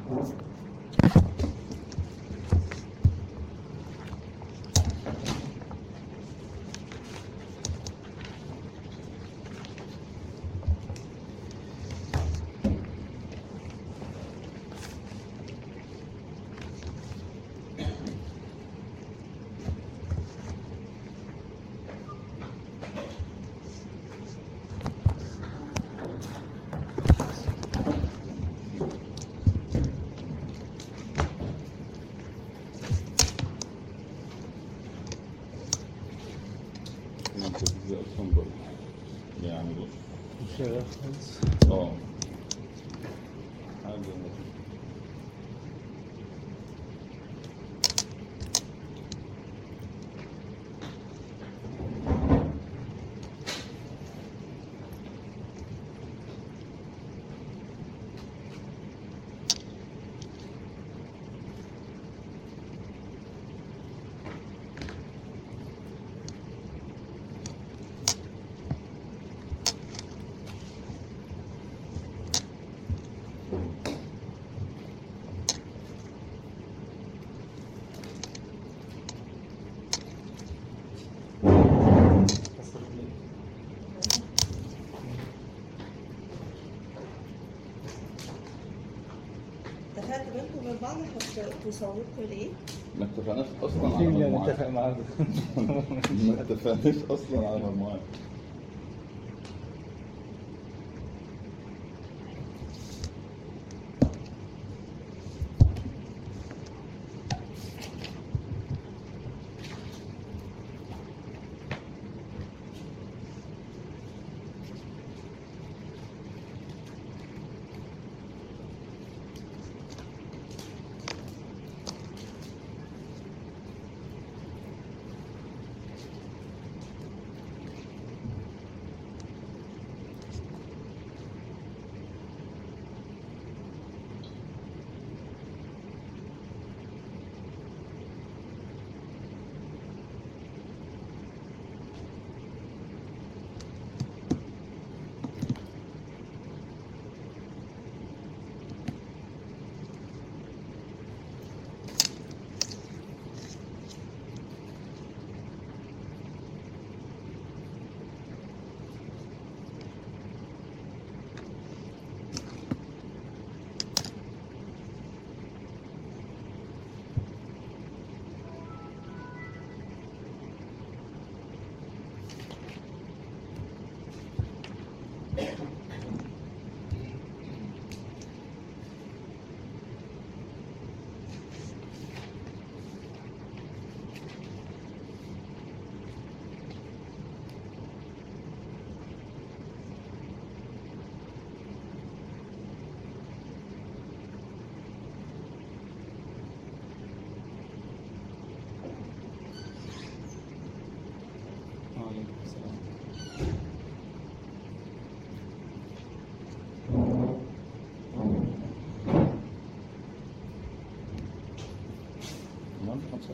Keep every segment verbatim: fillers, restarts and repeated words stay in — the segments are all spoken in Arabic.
دي اصلا برضه يعني بص مش شغال خالص. اه حاجه اتفقتوا بينكم وبين بعض هتصوتوا ليه؟ ما اتفقناش اصلا على اللي مجموعات. نتفق معاه ما اتفقناش اصلا على مجموعات. تمام خمسة.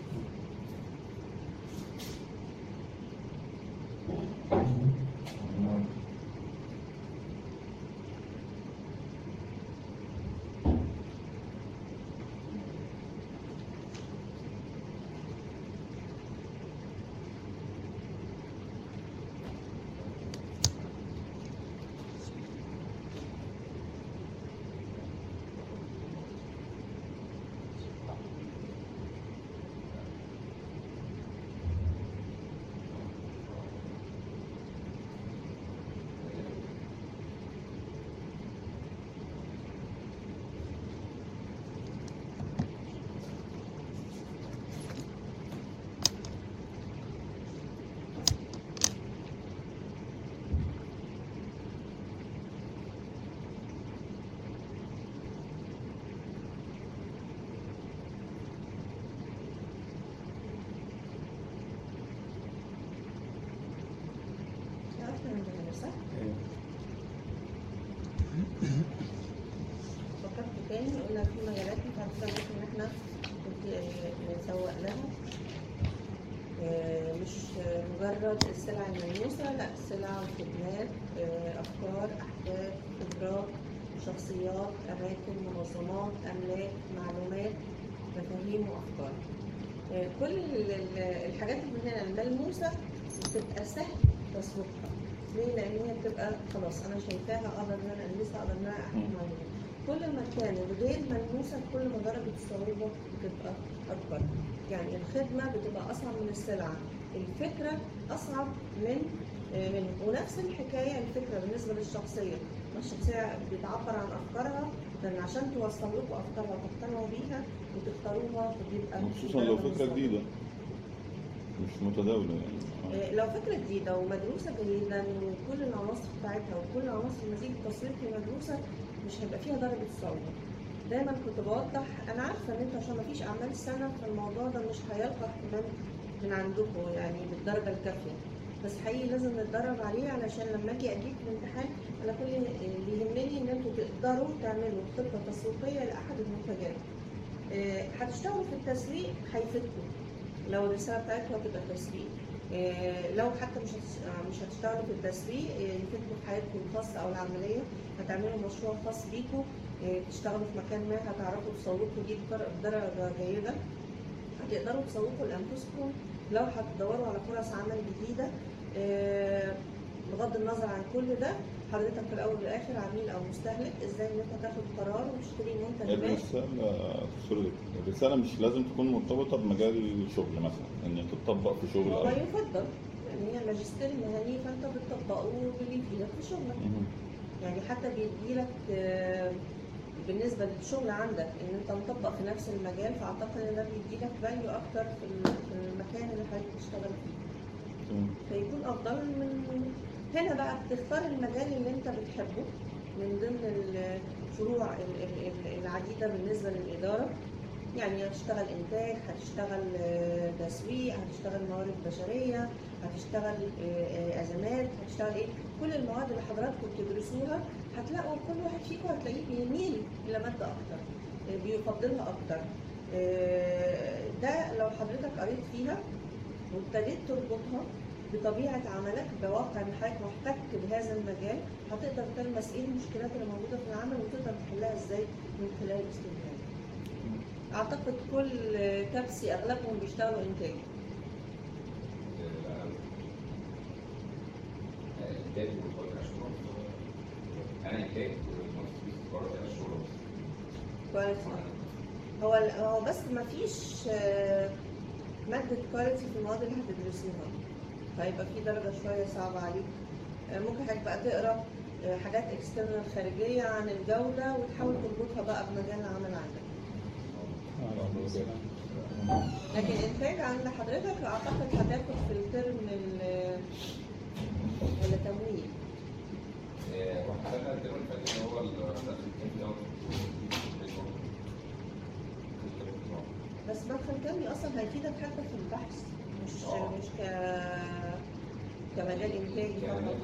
عرفنا من ده صح؟ فكرت تاني قلنا في مجالات انت هتقدر ان احنا نسوق لها آه، مش مجرد السلع الملموسة، لا، سلع وخدمات، آه، أفكار، أحداث، خبرات، شخصيات، اماكن، منظمات، املاك، معلومات، مفاهيم وافكار. آه، كل ال- ال- الحاجات اللي هنا الملموسه بتبقى سهل تسويقها. ليه؟ لان هي بتبقى خلاص انا شايفاها، اقدر ان انا البسها، اقدر ان انا احكم عليها. كل ما كانت غير ملموسه كل ما درجه الصعوبه بتبقى اكبر. يعني الخدمه بتبقى اصعب من السلعه، الفكره اصعب من آه، من ونفس الحكايه الفكره بالنسبه للشخصيه. الشخصيه بتعبر عن افكارها، لان عشان توصل لكم افكارها وتقتنعوا بيها وتختاروها بتبقى خصوصا لو فكرة جديدة مش متداولة يعني. آه، لو فكرة جديدة ومدروسة جيدا وكل العناصر بتاعتها وكل عناصر المزيج التسويقي مدروسة، مش هيبقى فيها درجة صعوبة. دايما كنت بوضح، أنا عارفة إن أنتوا عشان مفيش أعمال سنة فالموضوع ده مش هيلقى اهتمام من عندكم يعني بالدرجة الكافية، بس حقيقي لازم نتدرب عليه علشان لما أجي أجيب في الامتحان أنا كل اللي يهمني إن أنتوا تقدروا تعملوا خطة تسويقية لأحد المنتجات. آه، هتشتغلوا في التسويق هيفيدكم لو الرسالة بتاعتكم هتبقى تسويق. إيه، لو حتى مش هتش- آه، مش هتشتغلوا في التسويق، إيه، يفيدكم في حياتكم الخاصة أو العملية. هتعملوا مشروع خاص بيكم، إيه، تشتغلوا في مكان ما هتعرفوا تسوقوا دي بدر- بدرجة جيدة. هتقدروا تسوقوا لأنفسكم لو هتدوروا على فرص عمل جديدة. إيه، بغض النظر عن كل ده، حضرتك في الأول والآخر عميل أو مستهلك، إزاي إن أنت تاخد قرار وتشتري منتج ما. الرسالة سوري الرسالة مش لازم تكون مرتبطة بمجال الشغل مثلا إن تطبق في شغل هو أو يفضل يعني هي الماجستير المهني فانت بتطبقه بيفيدك في شغلك. مهم. يعني حتى بيديلك آه، بالنسبه للشغل عندك ان انت مطبق في نفس المجال، فاعتقد ان ده بيديلك فاليو اكتر في ال- في المكان اللي حضرتك بتشتغل فيه، تمام. فيكون افضل من هنا. بقى بتختار المجال اللي انت بتحبه من ضمن الفروع ال- ال- ال- العديده بالنسبه للاداره. يعني هتشتغل انتاج، هتشتغل آه، تسويق، هتشتغل موارد بشريه، هتشتغل آه، آه، ازمات، هتشتغل ايه. كل المواد اللي حضراتكم بتدرسوها هتلاقوا كل واحد فيكم هتلاقيه بيميل الى ماده اكتر، آه، بيفضلها اكتر. آه، ده لو حضرتك قريت فيها وابتديت تربطها بطبيعه عملك، بواقع ان حضرتك محتك بهذا المجال، هتقدر تلمس ايه المشكلات اللي موجوده في العمل وتقدر تحلها ازاي من خلال الاستدلال. اعتقد كل كبسي اغلبهم بيشتغلوا انتاج. انتاج وبقول اشهر انا انتاج ومصر بره اشهر كويس. هو هو بس ما فيش آه، ماده كواليتي في المواد اللي هتدرسوها، فهيبقى في درجه شويه صعبه عليك. آه، ممكن حضرتك بقى تقرا آه، حاجات اكسترنال خارجيه عن الجوده وتحاول تربطها بقى بمجال العمل عندك. لكن انتاج عند حضرتك اعتقد هتاخد في الترم ال- ولا تمويل. وحضرتك الترم اللي فات هو الدرس الكيمياء بس مدخل كامل اصلا هيفيدك حتى في البحث، مش آه. مش ك كمجال انتاجي فقط.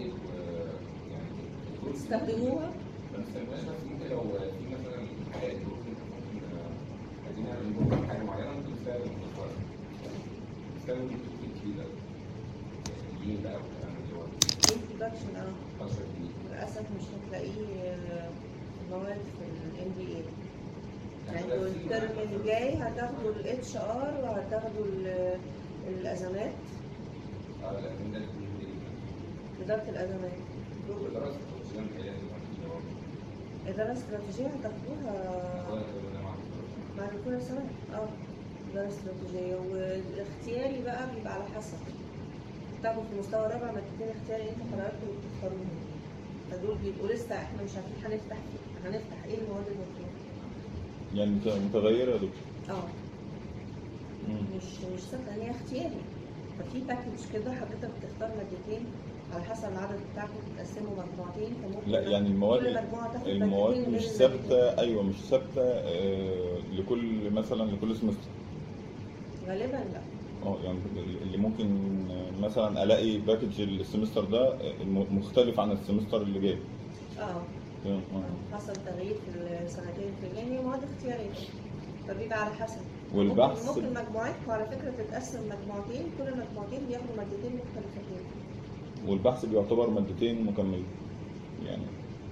تستخدموها. ما نستخدمهاش، بس ممكن لو في مثلا حاجات ممكن عايزين نعمل حاجه معينه ممكن نستخدم المصطلح. نستخدم تكنيك جديده جين بقى والكلام اللي هو انترودكشن اه خمسة جديد. للاسف مش هتلاقيه آه، مواد في الام بي اي. يعني انتوا الترم الجاي هتاخدوا الاتش ار وهتاخدوا ال- الازمات، اه لكن ده جديد. اداره الازمات. دراسه التوصيل بتاعتها اداره استراتيجيه هتاخدوها مع دكتور سنة. اه اداره استراتيجيه، والاختياري بقى بيبقى على حسب. بتاخدوا في المستوى الرابع مادتين اختياري انتوا حضراتكم اللي بتختاروهم، فدول بيبقوا لسه احنا مش عارفين هنفتح هنفتح ايه المواد المطلوبه. يعني مت- متغيرة يا دكتور. اه مم. مش مش ثابته، هي اختياري. ففي باكج كده حضرتك بتختار مادتين على حسب العدد بتاعكم، بتقسموا مجموعتين، فممكن لا يعني المواد كل مجموعه تاخد المواد مادتين مش غير ثابتة. المادتين. أيوه مش ثابتة آه، لكل مثلا لكل سمستر. غالبا لا. اه يعني اللي ممكن مثلا الاقي باكج السمستر ده مختلف عن السمستر اللي جاي. اه تمام. حصل تغيير في السنتين في الجاي، هي مواد اختياريه فبيبقى على حسب. والبحث ممكن, ممكن مجموعتكم على فكره تتقسم مجموعتين، كل مجموعتين بياخدوا مادتين مختلفتين. والبحث بيعتبر مادتين مكملين يعني.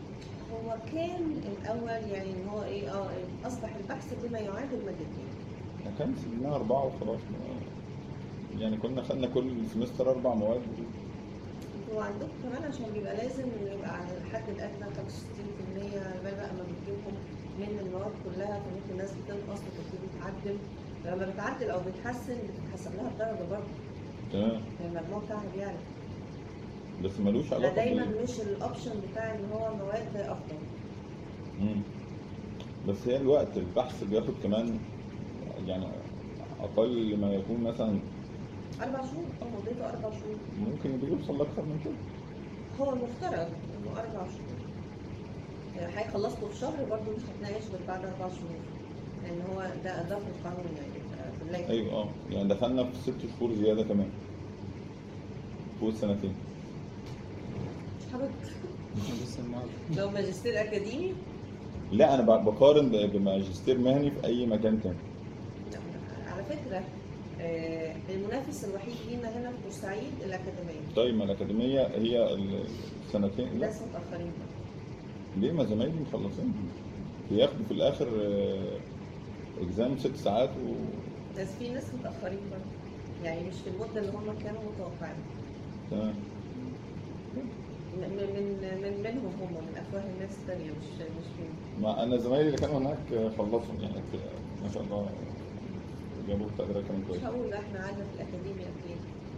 هو كان الاول يعني ان هو ايه اه اصبح البحث بما يعادل مادتين. احنا كان سننا أربعة وخلاص، يعني كنا خدنا كل سمستر أربع مواد. انتوا عندكم كمان عشان بيبقى لازم يبقى على الحد الادنى خمسة وستين بالمية بقى بقى ما بتجيبهم من المواد كلها، فممكن الناس بتنقص وتبتدي تعدل، لما بتعدل او بتحسن بتتحسب لها الدرجه برضه. تمام. المجموع بتاعها بيعلى. بس ملوش ده علاقة دايما بال- مش الاوبشن بتاع ان هو مواد افضل. مم. بس هي الوقت البحث بياخد كمان يعني أقل ما يكون مثلا اربع شهور اه مدته اربع شهور. ممكن بيوصل لأكثر من كده. هو المفترض انه اربع شهور. يعني هيخلصكوا في شهر برضه مش هتناقش غير بعد اربع شهور. لان هو ده ده في القانون يعني في اللائحه. أيوه أه يعني دخلنا في ست شهور زيادة كمان فوق السنتين. مش حابب لسه المعرض. لو ماجستير اكاديمي. لا أنا ب- بقارن ب- بماجستير مهني في أي مكان تاني. لا، على فكره آه، المنافس الوحيد لينا هنا في بورسعيد الاكاديميه. طيب ما الأكاديمية هي السنتين لا الناس متاخرين. ليه؟ ما زمايلي مخلصين بياخدوا في الآخر آه، إكزام ست ساعات و بس في ناس متاخرين برضه، يعني مش في المده اللي هم كانوا متوقعين. تمام. من من من منهم هم من افواه الناس الثانيه مش مش فيهم. ما أنا زمايلي اللي كانوا هناك خلصوا يعني ما شاء الله جابوا تقديرات كمان مش كويس. هقول احنا قعدنا في الاكاديميه اكيد.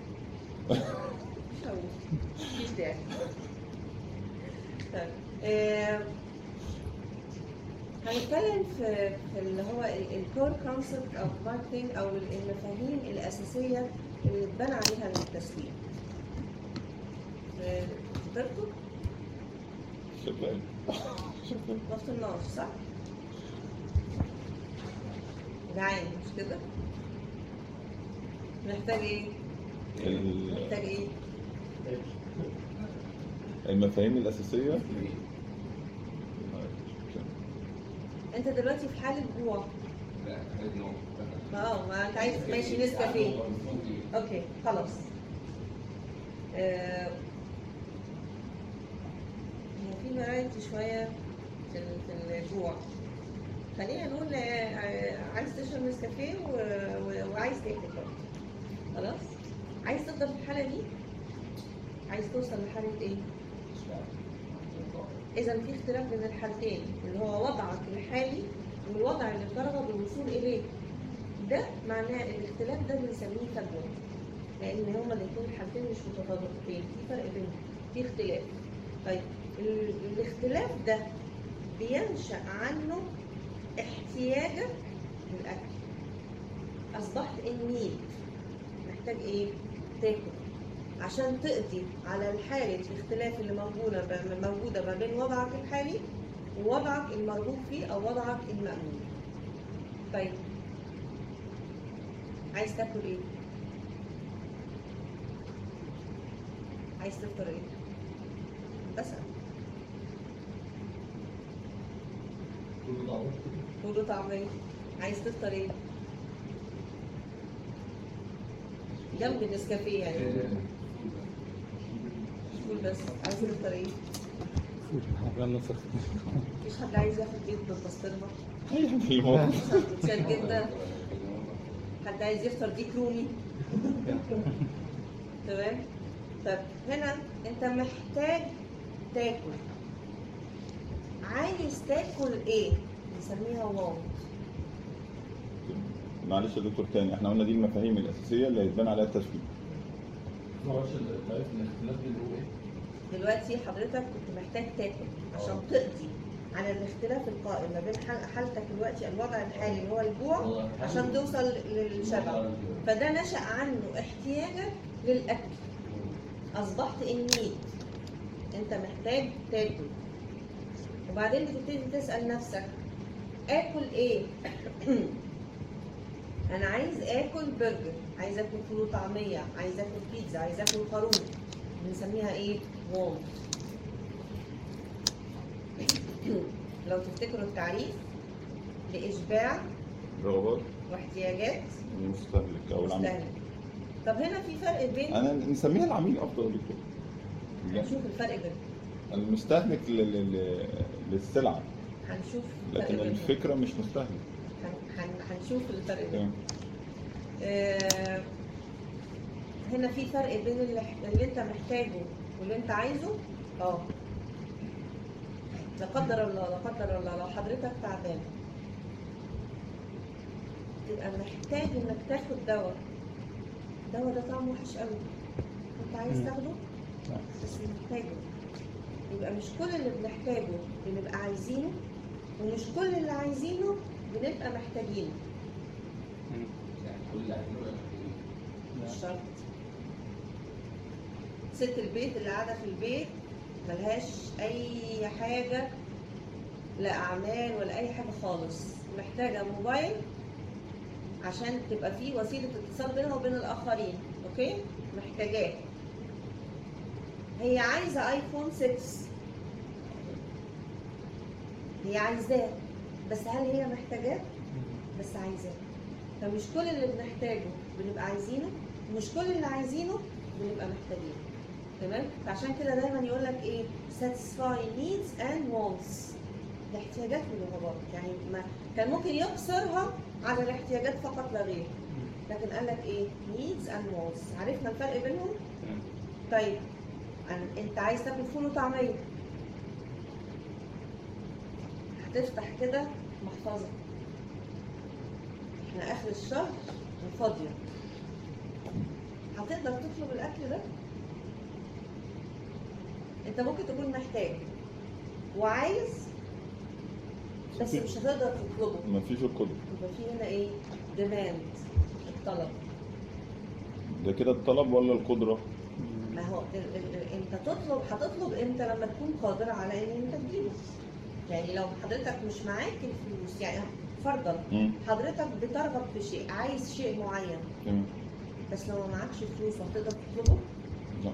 مش هقول مفيش داعي. طيب آه، هنتكلم في في اللي هو الكور كونسبت اوف ماركتنج او المفاهيم الاساسيه اللي اتبنى عليها التسويق. آه، حضرتوا؟ شغال. ما وصلناش صح؟ جعان مش كده؟ محتاج ايه؟ ال- محتاج ايه؟ المفاهيم الأساسية انت دلوقتي في حالة جوع. لا عايز نوم. اه ما انت عايز ماشي نسكافيه. اوكي خلاص. آه، هو في فرايتي شوية في ال- في الجوع. خلينا نقول آه، عايز تشرب نسكافيه و- و- وعايز تاكل برضه. خلاص؟ عايز تفضل في الحالة دي؟ عايز توصل لحالة ايه؟ إذا في اختلاف بين الحالتين اللي هو وضعك الحالي والوضع اللي بترغب بالوصول إليه. ده معناه الاختلاف ده بنسميه فجوة. لأن هما الاتنين الحالتين مش متطابقتين، في فرق بينهم، في اختلاف. طيب ال- الاختلاف ده بينشأ عنه احتياجك للأكل. أصبحت النيد محتاج إيه؟ تاكل. عشان تقضي على الحالة الاختلاف اللي موجودة موجودة ما بين وضعك الحالي ووضعك المرغوب فيه أو وضعك المأمول. طيب عايز تاكل إيه؟ عايز تفطر إيه؟ بسأل. فول وطعمية. عايز تفطر إيه؟ جنب النسكافيه يعني. مش فول بس، عايز تفطر ايه؟ عملنا فخ. مفيش حد عايز ياخد بيض بالبسطرمه؟ أي حاجة في الموضوع. سندوتشات جدا. حد عايز يفطر ديك رومي؟ تمام؟ طب هنا انت محتاج تاكل. عايز تاكل ايه؟ بنسميها واو. معلش يا دكتور تاني، احنا قلنا دي المفاهيم الأساسية اللي هيتبنى عليها التسويق. معرفش تعرف ان الاختلاف بين هو ايه؟ دلوقتي حضرتك كنت محتاج تاكل عشان تقضي على الاختلاف القائم ما بين حال- حالتك دلوقتي الوضع الحالي اللي هو الجوع عشان توصل للشبع. فده نشأ عنه احتياجك للأكل. أصبحت النيد. أنت محتاج تاكل. وبعدين بتبتدي تسأل نفسك آكل إيه؟ أنا عايز آكل برجر، عايز آكل فول وطعمية، عايز آكل بيتزا، عايز آكل خروف. بنسميها إيه؟ وونت. لو تفتكروا التعريف لإشباع رغبات واحتياجات المستهلك أو العميل. مستهلك. طب هنا في فرق بين أنا نسميها العميل أفضل يا دكتور. لا. نشوف الفرق بينهم. المستهلك لل- لل- للسلعه، هنشوف الفرق لكن بينهم. الفكره مش مستهلك. هن- هن- هنشوف الفرق بينهم. تمام. آه، هنا في فرق بين اللي, اللي انت محتاجه واللي انت عايزه. اه لا قدر الله لا قدر الله لو حضرتك تعبان تبقى محتاج انك تاخد دواء، الدواء ده طعمه وحش قوي، انت عايز مم. تاخده بس محتاجه. يبقى مش كل اللي بنحتاجه بنبقى عايزينه، ومش كل اللي عايزينه بنبقى محتاجينه. يعني كل اللي عايزينه يبقى محتاجين. مش شرط. ست البيت اللي قاعدة في البيت ملهاش أي حاجة، لا أعمال ولا أي حاجة خالص، محتاجة موبايل عشان تبقى فيه وسيلة اتصال بينها وبين الآخرين، أوكي؟ محتاجاه. هي عايزة آيفون ستة، هي عايزاه، بس هل هي محتاجاه؟ بس عايزاه. فمش كل اللي بنحتاجه بنبقى عايزينه، ومش كل اللي عايزينه بنبقى محتاجينه. تمام؟ فعشان كده دايما يقول لك ايه؟ satisfy needs and wants. الاحتياجات والرغبات، يعني ما كان ممكن يقصرها على الاحتياجات فقط لا غير. لكن قال لك ايه؟ needs and wants. عرفنا الفرق بينهم؟ طيب أن- انت عايز تاكل فول وطعميه، هتفتح كده محفظه، احنا اخر الشهر وفاضيه، هتقدر تطلب الاكل ده؟ انت ممكن تكون محتاج وعايز بس مش هتقدر تطلبه. مفيش القدره. يبقى في هنا ايه؟ ديماند، الطلب. ده كده الطلب ولا القدره؟ ما هو ال- ال- ال- انت تطلب، هتطلب امتى؟ لما تكون قادر على ان انت تجيبه. يعني لو حضرتك مش معاك الفلوس، يعني فرضا مم. حضرتك بترغب في شيء، عايز شيء معين، تمام. بس لو ما معكش فلوس هتقدر تطلبه. لا.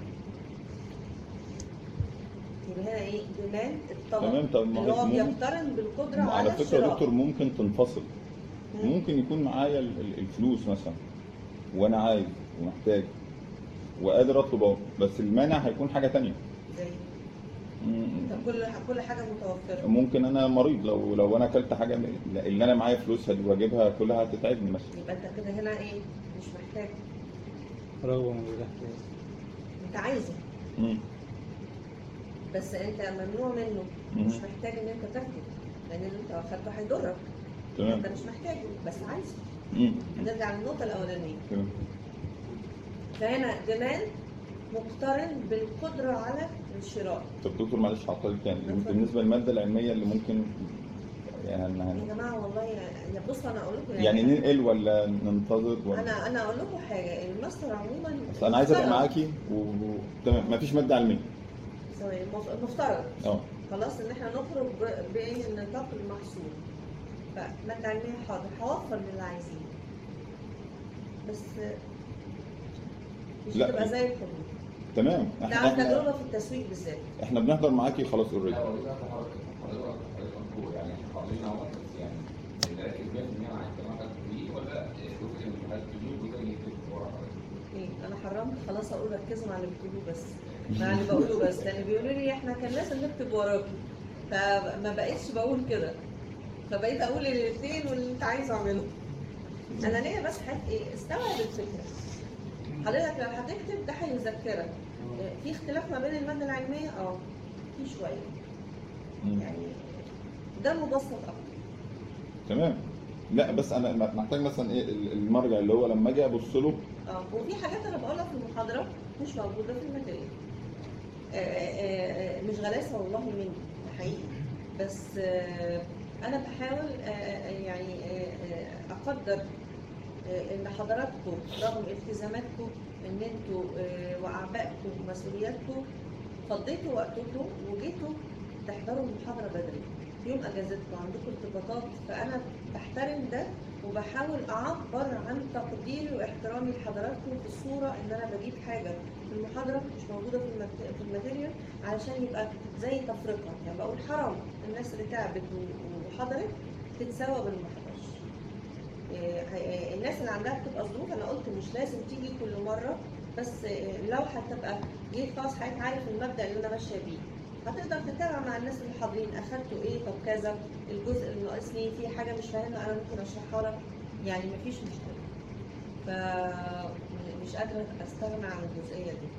يبقى هنا ايه؟ ديماند، الطلب. تمام. طب ما اللي هو ممكن- بيقترن بالقدره على على فكره يا الشراء. دكتور ممكن تنفصل. مم. ممكن يكون معايا ال- ال- الفلوس مثلا وانا عايز ومحتاج وقادر اطلب اهو، بس المانع هيكون حاجه تانية. زي مم. طب كل كل حاجه متوفره. ممكن انا مريض، لو لو انا اكلت حاجه من- اللي انا معايا فلوس واجيبها كلها هتتعبني مثلا. يبقى انت كده هنا ايه؟ مش محتاج، رغبة من غير احتياج. انت عايزه مم. بس انت ممنوع منه، مم. مش محتاج ان انت تاخده، لان اللي انت اخدته هيضرك. تمام. انت مش محتاجه بس عايزه. مم. هنرجع للنقطه الاولانيه. تمام. فهنا ديماند مقترن بالقدره على الشراء. طب دكتور معلش هعطلك تاني، اتفضل. بالنسبه للماده العلميه اللي ممكن يعني يا جماعه والله يعني بصوا انا اقول لكم يعني ننقل ولا ننتظر ولا؟ انا انا اقول لكم حاجه، الماستر عموما بس انا عايز ابقى مفترض- معاكي و... و... تمام. مفيش ماده علميه. ثواني، مف- مفترض اه. خلاص ان احنا نخرج ب- بين النطاق المحصول. فمادة علمية حاضر، هوفر للي عايزين، بس مش لا. هتبقى زي الحدود. تمام. ده احنا عن احنا, تجربة في التسويق بالذات. احنا بنحضر معاكي خلاص اوريدي. لا والله حضرتك حضرتك حضرتك مشكور، يعني احنا حاضرين اهو، بس يعني اللي راكب مية في المية مع الجماعه التدريب ولا جزء من الجماعه التدريب وجزء من يكتب ورا حضرتك؟ ايه انا حرمت خلاص، اقول ركزوا مع اللي بتقولوه بس، مع اللي بقوله بس، لان بيقولوا لي احنا كان لازم نكتب وراكي، فما بقيتش بقول كده، فبقيت اقول الاثنين واللي انت عايزه اعمله. انا ليا بس حاجه ايه؟ استوعب الفكره. حضرتك لو هتكتب ده هيذكرك. في اختلاف ما بين الماده العلميه، اه في شويه، مم. يعني ده مبسط اكتر. تمام. لا بس انا محتاج مثلا ايه المرجع اللي هو لما اجي ابص له. اه وفي حاجات انا بقولها في المحاضره مش موجوده في الماتيريال. آه، آه، آه، مش غلاسه والله مني، ده حقيقي، بس آه، انا بحاول آه، آه، يعني آه، آه، اقدر آه، ان حضراتكم رغم التزاماتكم ان انتوا آه، واعبائكم ومسؤولياتكم فضيتوا وقتكم وجيتوا تحضروا المحاضره بدري يوم اجازتكم، عندكم ارتباطات، فانا بحترم ده وبحاول اعبر عن تقديري واحترامي لحضراتكم في الصوره ان انا بجيب حاجه في المحاضره مش موجوده في المت- في الماتيريال علشان يبقى زي تفرقه، يعني بقول حرام الناس اللي تعبت و- وحضرت تتساوى باللي ما حضرش. إيه، هي- الناس اللي عندها بتبقى ظروف، انا قلت مش لازم تيجي كل مره، بس إيه، لو هتبقى جيت خلاص حضرتك عارف المبدا اللي انا ماشيه بيه، هتقدر تتابع مع الناس اللي حاضرين اخدتوا ايه، طب كذا الجزء اللي ناقصني في حاجه مش فاهمها انا ممكن اشرحها لك، يعني مفيش مشكله. فمش قادره استغنى عن الجزئيه دي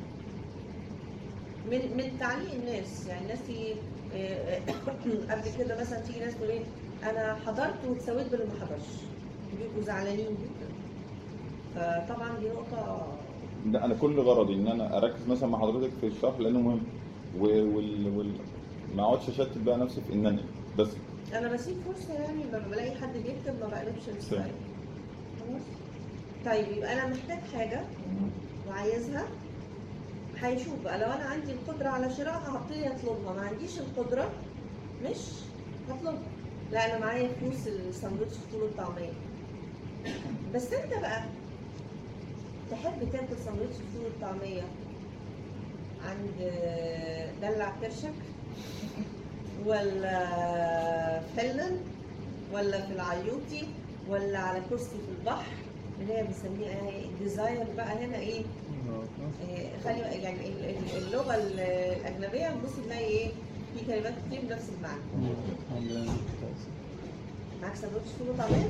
من من تعليق الناس. يعني الناس تيجي قبل كده مثلا تيجي ناس تقول ايه انا حضرت واتسويت باللي ما حضرش، بيبقوا زعلانين جدا. فطبعا دي نقطه. لا انا كل غرضي ان انا اركز مثلا مع حضرتك في الشرح لانه مهم، و- وال... وال... ما اقعدش اشتت بقى نفسي في ان انا بس. انا بسيب فرصه، يعني لما بلاقي حد بيكتب ما بقلبش السلايد. خلاص. طيب يبقى انا محتاج حاجه وعايزها، هيشوف بقى لو انا عندي القدره على شرائها هبتدي اطلبها، ما عنديش القدره مش هطلبها. لا انا معايا فلوس الساندوتش الفول والطعميه، بس انت بقى تحب تاكل ساندوتش الفول والطعميه عند دلع كرشك ولا فلن ولا في العيوطي ولا على كرسي في البحر اللي هي بنسميها ايه الديزاير بقى هنا ايه؟ إيه خلي يعني ال- ال- اللغه الاجنبيه بص تلاقي ايه في كلمات كتير بنفس المعنى. معاك سندوتش فول وطعميه؟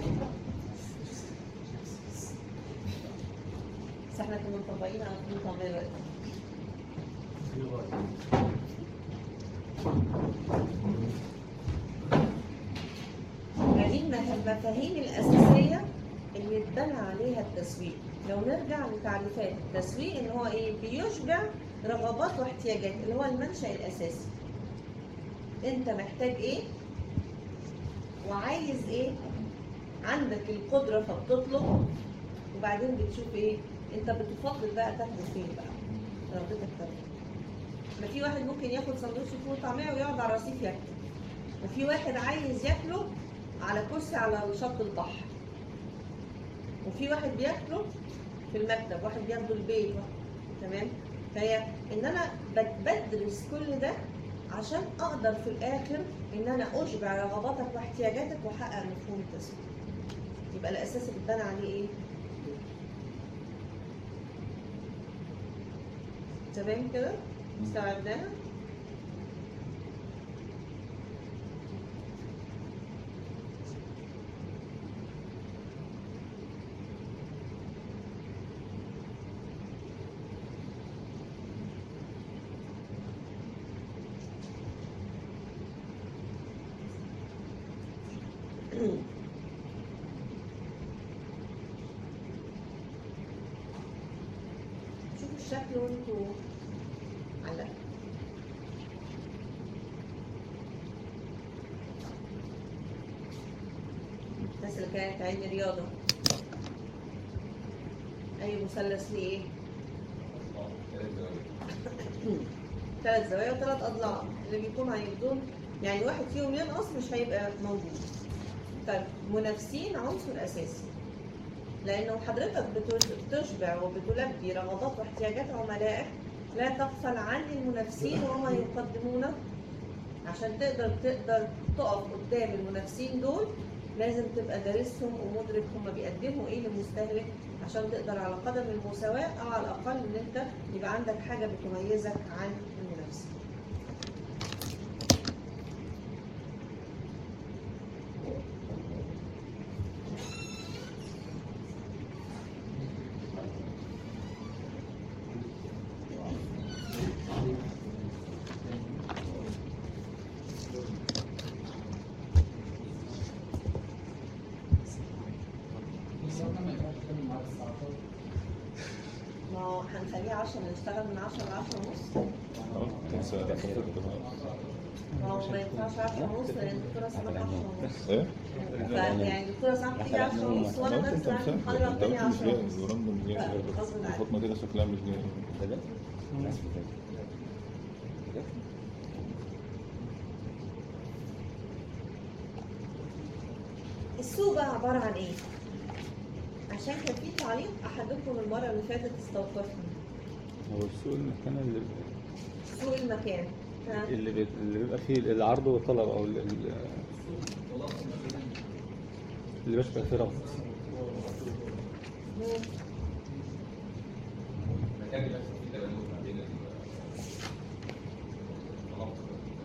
بس احنا كنا مطبقين على فول وطعميه دلوقتي. هذه المفاهيم الأساسية اللي اتبنى عليها التسويق. لو نرجع لتعريفات التسويق ان هو ايه بيشبع رغبات واحتياجات اللي هو المنشأ الأساسي. انت محتاج ايه وعايز ايه، عندك القدرة فبتطلب، وبعدين بتشوف ايه انت بتفضل بقى تاخده فين بقى رغبتك تاخده. ما في واحد ممكن ياخد سندوتش فول وطعميه ويقعد على الرصيف ياكل، وفي واحد عايز ياكله على كرسي على شط البحر، وفي واحد بياكله في المكتب، واحد بياخده البيت. تمام. فهي ان انا بدرس كل ده عشان اقدر في الاخر ان انا اشبع رغباتك واحتياجاتك واحقق مفهوم التسويق. يبقى الاساس اللي اتبنى عليه ايه؟ تمام كده؟ استوعبناها؟ شوفوا الشكل وانتوا على الناس اللي كانت علم رياضة. أي مثلث ليه إيه؟ ثلاث زوايا وثلاث أضلاع اللي بيكون هيبدون يعني واحد فيهم ينقص مش هيبقى موجود. طيب منافسين عنصر أساسي، لأنه حضرتك بتشبع وبتلبي رغبات واحتياجات عملائك، لا تغفل عن المنافسين وما يقدمونه. عشان تقدر تقدر تقف قدام المنافسين دول لازم تبقى دارسهم ومدرك هم بيقدموا ايه للمستهلك، عشان تقدر على قدم المساواة او على الاقل ان انت يبقى عندك حاجة بتميزك عن المنافسين. ما هو هنخليه عشرة نشتغل من عشرة ل عشرة ونص. ما هو ما ينفعش عشرة ونص لان الدكتورة سماح عشرة ونص. ايه؟ يعني الدكتورة سماح تيجي عشرة ونص وانا نفسي اعمل محاضرة الثانية عشرة ونص. ورندم جاي غصب عنك. فاطمه كده شكلها مش جاي. السوق بقى عبارة عن ايه؟ عشان كان في تعليق احدكم المرة اللي فاتت استوقفني. هو السوق المكان اللي سوق المكان. ها؟ اللي بي- اللي بيبقى فيه العرض والطلب او ال- ال- اللي بيشبه فيه رغبة. مم. المكان اللي بيحصل فيه تبادل ما بين ال- المناطق.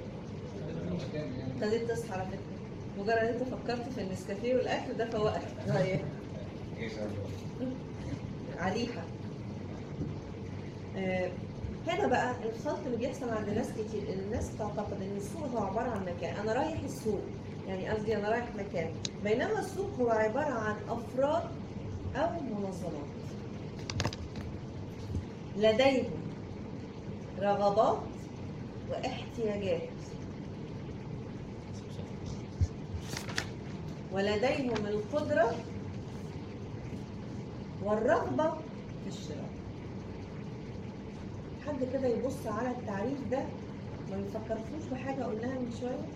ابتديت تصحى على فكره، مجرد انت فكرت في النسكافيه والاكل ده فوقك رايح ايه سبب؟ عريحه. آه، هنا بقى الخلط اللي بيحصل عند ناس كتير، الناس تعتقد ان السوق هو عباره عن مكان، انا رايح السوق يعني قصدي انا رايح مكان، بينما السوق هو عباره عن افراد او منظمات لديهم رغبات واحتياجات، ولديهم القدرة والرغبة في الشراء. حد كده يبص على التعريف ده ما يفكرفوش بحاجة قلناها من شوية؟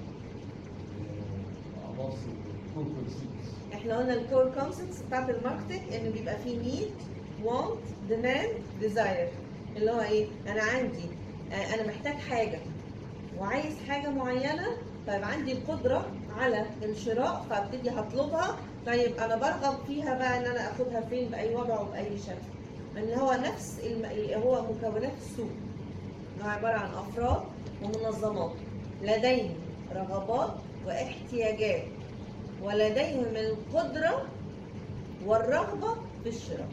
عناصر كونسيبتس. احنا قلنا الكور كونسبتس بتاعت الماركتنج ان بيبقى فيه نيد، وانت، ديماند، ديزاير، اللي هو ايه؟ انا عندي آه، انا محتاج حاجة وعايز حاجة معينة، طيب عندي القدرة على الشراء فابتدي هطلبها، طيب انا برغب فيها بقى ان انا اخدها فين باي وضع وباي شكل. ان هو نفس الم... هو مكونات السوق، هو عبارة عن افراد ومنظمات لديهم رغبات واحتياجات ولديهم القدرة والرغبة في الشراء.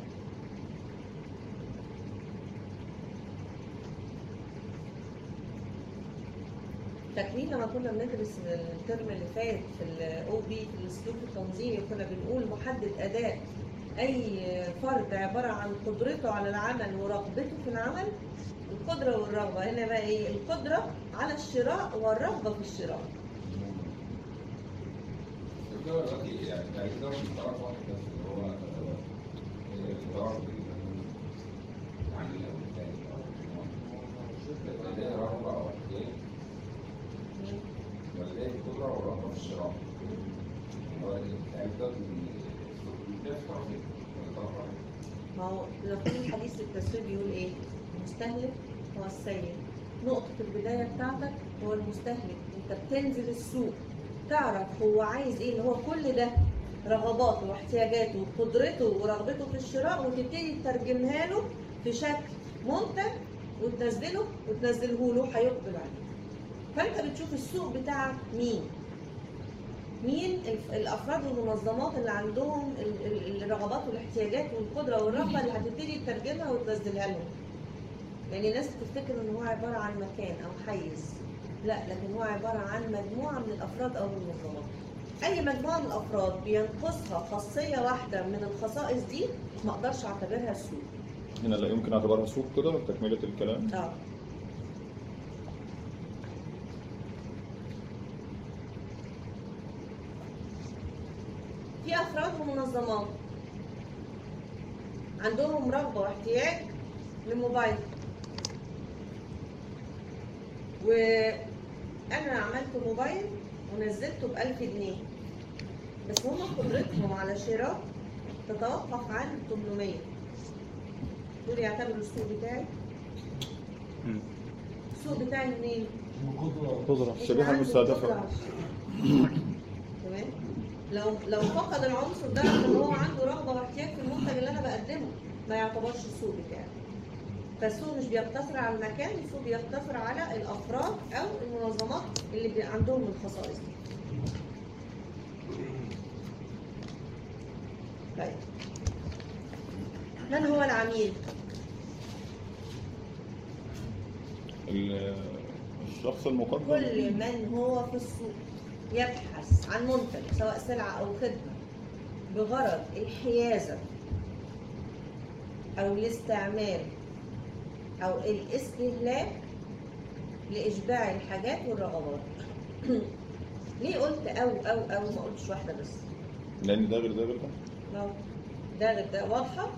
فاكرين لما كنا بندرس الترم اللي فات في الاو بي في الاسلوب التنظيمي كنا بنقول محدد اداء اي فرد عباره عن قدرته على العمل ورغبته في العمل. القدره والرغبه هنا بقى ايه؟ القدره على الشراء والرغبه في الشراء. الدكتور دلوقتي يعني يعني كده مش طرف واحد بس اللي هو الطرف العميل او الثاني او لديه رغبه او احتياج ولديه القدره والرغبه في الشراء. هو يعني ده ده طرفين ولا طرف واحد؟ ما هو لو في الحديث التسويق بيقول ايه؟ المستهلك هو السيد. نقطة البداية بتاعتك هو المستهلك، انت بتنزل السوق تعرف هو عايز ايه، اللي هو كل ده رغباته واحتياجاته وقدرته ورغبته في الشراء، وتبتدي تترجمها له في شكل منتج وتنزله وتنزله له هيقبل عليه. فانت بتشوف السوق بتاعك مين؟ مين الافراد والمنظمات اللي عندهم الرغبات والاحتياجات والقدره والرغبه اللي هتبتدي تترجمها وتنزلها لهم. يعني الناس بتفتكر ان هو عباره عن مكان او حيز، لا، لكن هو عباره عن مجموعه من الافراد او المنظمات. اي مجموعه من الافراد بينقصها خاصيه واحده من الخصائص دي ما اقدرش اعتبرها سوق. هنا لا يمكن اعتبرها سوق كده تكملة الكلام. اه في افراد ومنظمات عندهم رغبه واحتياج لموبايل، وانا عملت موبايل ونزلته بألف جنيه، بس هم قدرتهم على شراء تتوقف عن ثمانمية. دول يعتبروا السوق بتاعي؟ مم. السوق بتاعي منين؟ قدرة قدرة الشريحة المستهدفة. تمام. لو لو فقد العنصر ده ان هو عنده رغبه واحتياج في المنتج اللي انا بقدمه ما يعتبرش السوق بتاعي. فالسوق مش بيقتصر على المكان، السوق بيقتصر على الافراد او المنظمات اللي بي عندهم الخصائص دي. طيب من هو العميل؟ الشخص المقدم. كل من هو في السوق يبحث عن منتج سواء سلعة أو خدمة بغرض الحيازة أو الاستعمال أو الاستهلاك لإشباع الحاجات والرغبات. ليه قلت أو أو أو ما قلتش واحدة بس؟ لأن ده غير ده غير ده. لا، ده غير ده. واضحة؟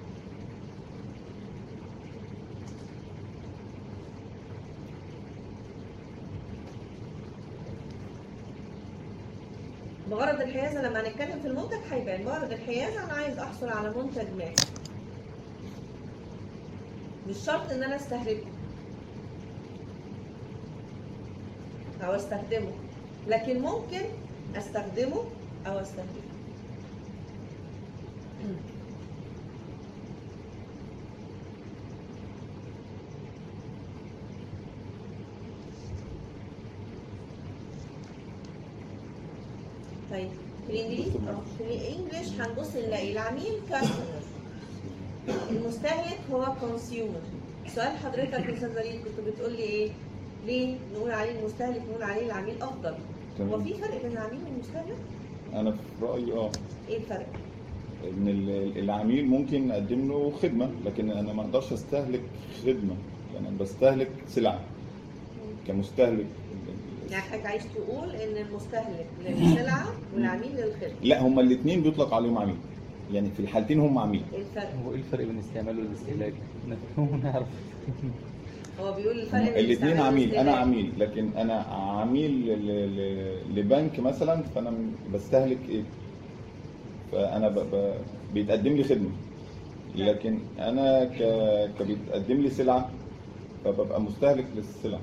بغرض الحيازة لما هنتكلم في المنتج هيبان. بغرض الحيازة أنا عايز أحصل على منتج ما، مش شرط إن أنا أستهلكه أو أستخدمه، لكن ممكن أستخدمه أو أستهلكه. طيب في الانجليزي اه في الانجليش هنبص نلاقي العميل كاستمر، المستهلك هو كونسيومر. سؤال حضرتك يا استاذ وليد كنت بتقول لي ايه؟ ليه نقول عليه المستهلك نقول عليه العميل افضل؟ تمام. هو في فرق بين العميل والمستهلك؟ انا في رايي اه ايه الفرق؟ ان ال- العميل ممكن اقدم له خدمه، لكن انا ما اقدرش استهلك خدمه، يعني انا بستهلك سلعه كمستهلك. يعني حضرتك عايز تقول ان المستهلك للسلعه والعميل للخدمه. لا، هما الاثنين بيطلق عليهم عميل، يعني في الحالتين هم عميل. ايه الفرق؟ هو ايه الفرق بين الاستعمال والاستهلاك؟ نفهم ونعرف. هو بيقول الفرق بين الاثنين الاستعمال عميل، انا والاستهلاك. عميل، لكن انا عميل ل- ل- لبنك مثلا، فانا بستهلك ايه؟ فانا ب... ب... بيتقدم لي خدمه، لكن انا ك... كبيتقدم لي سلعه، فببقى مستهلك للسلعه.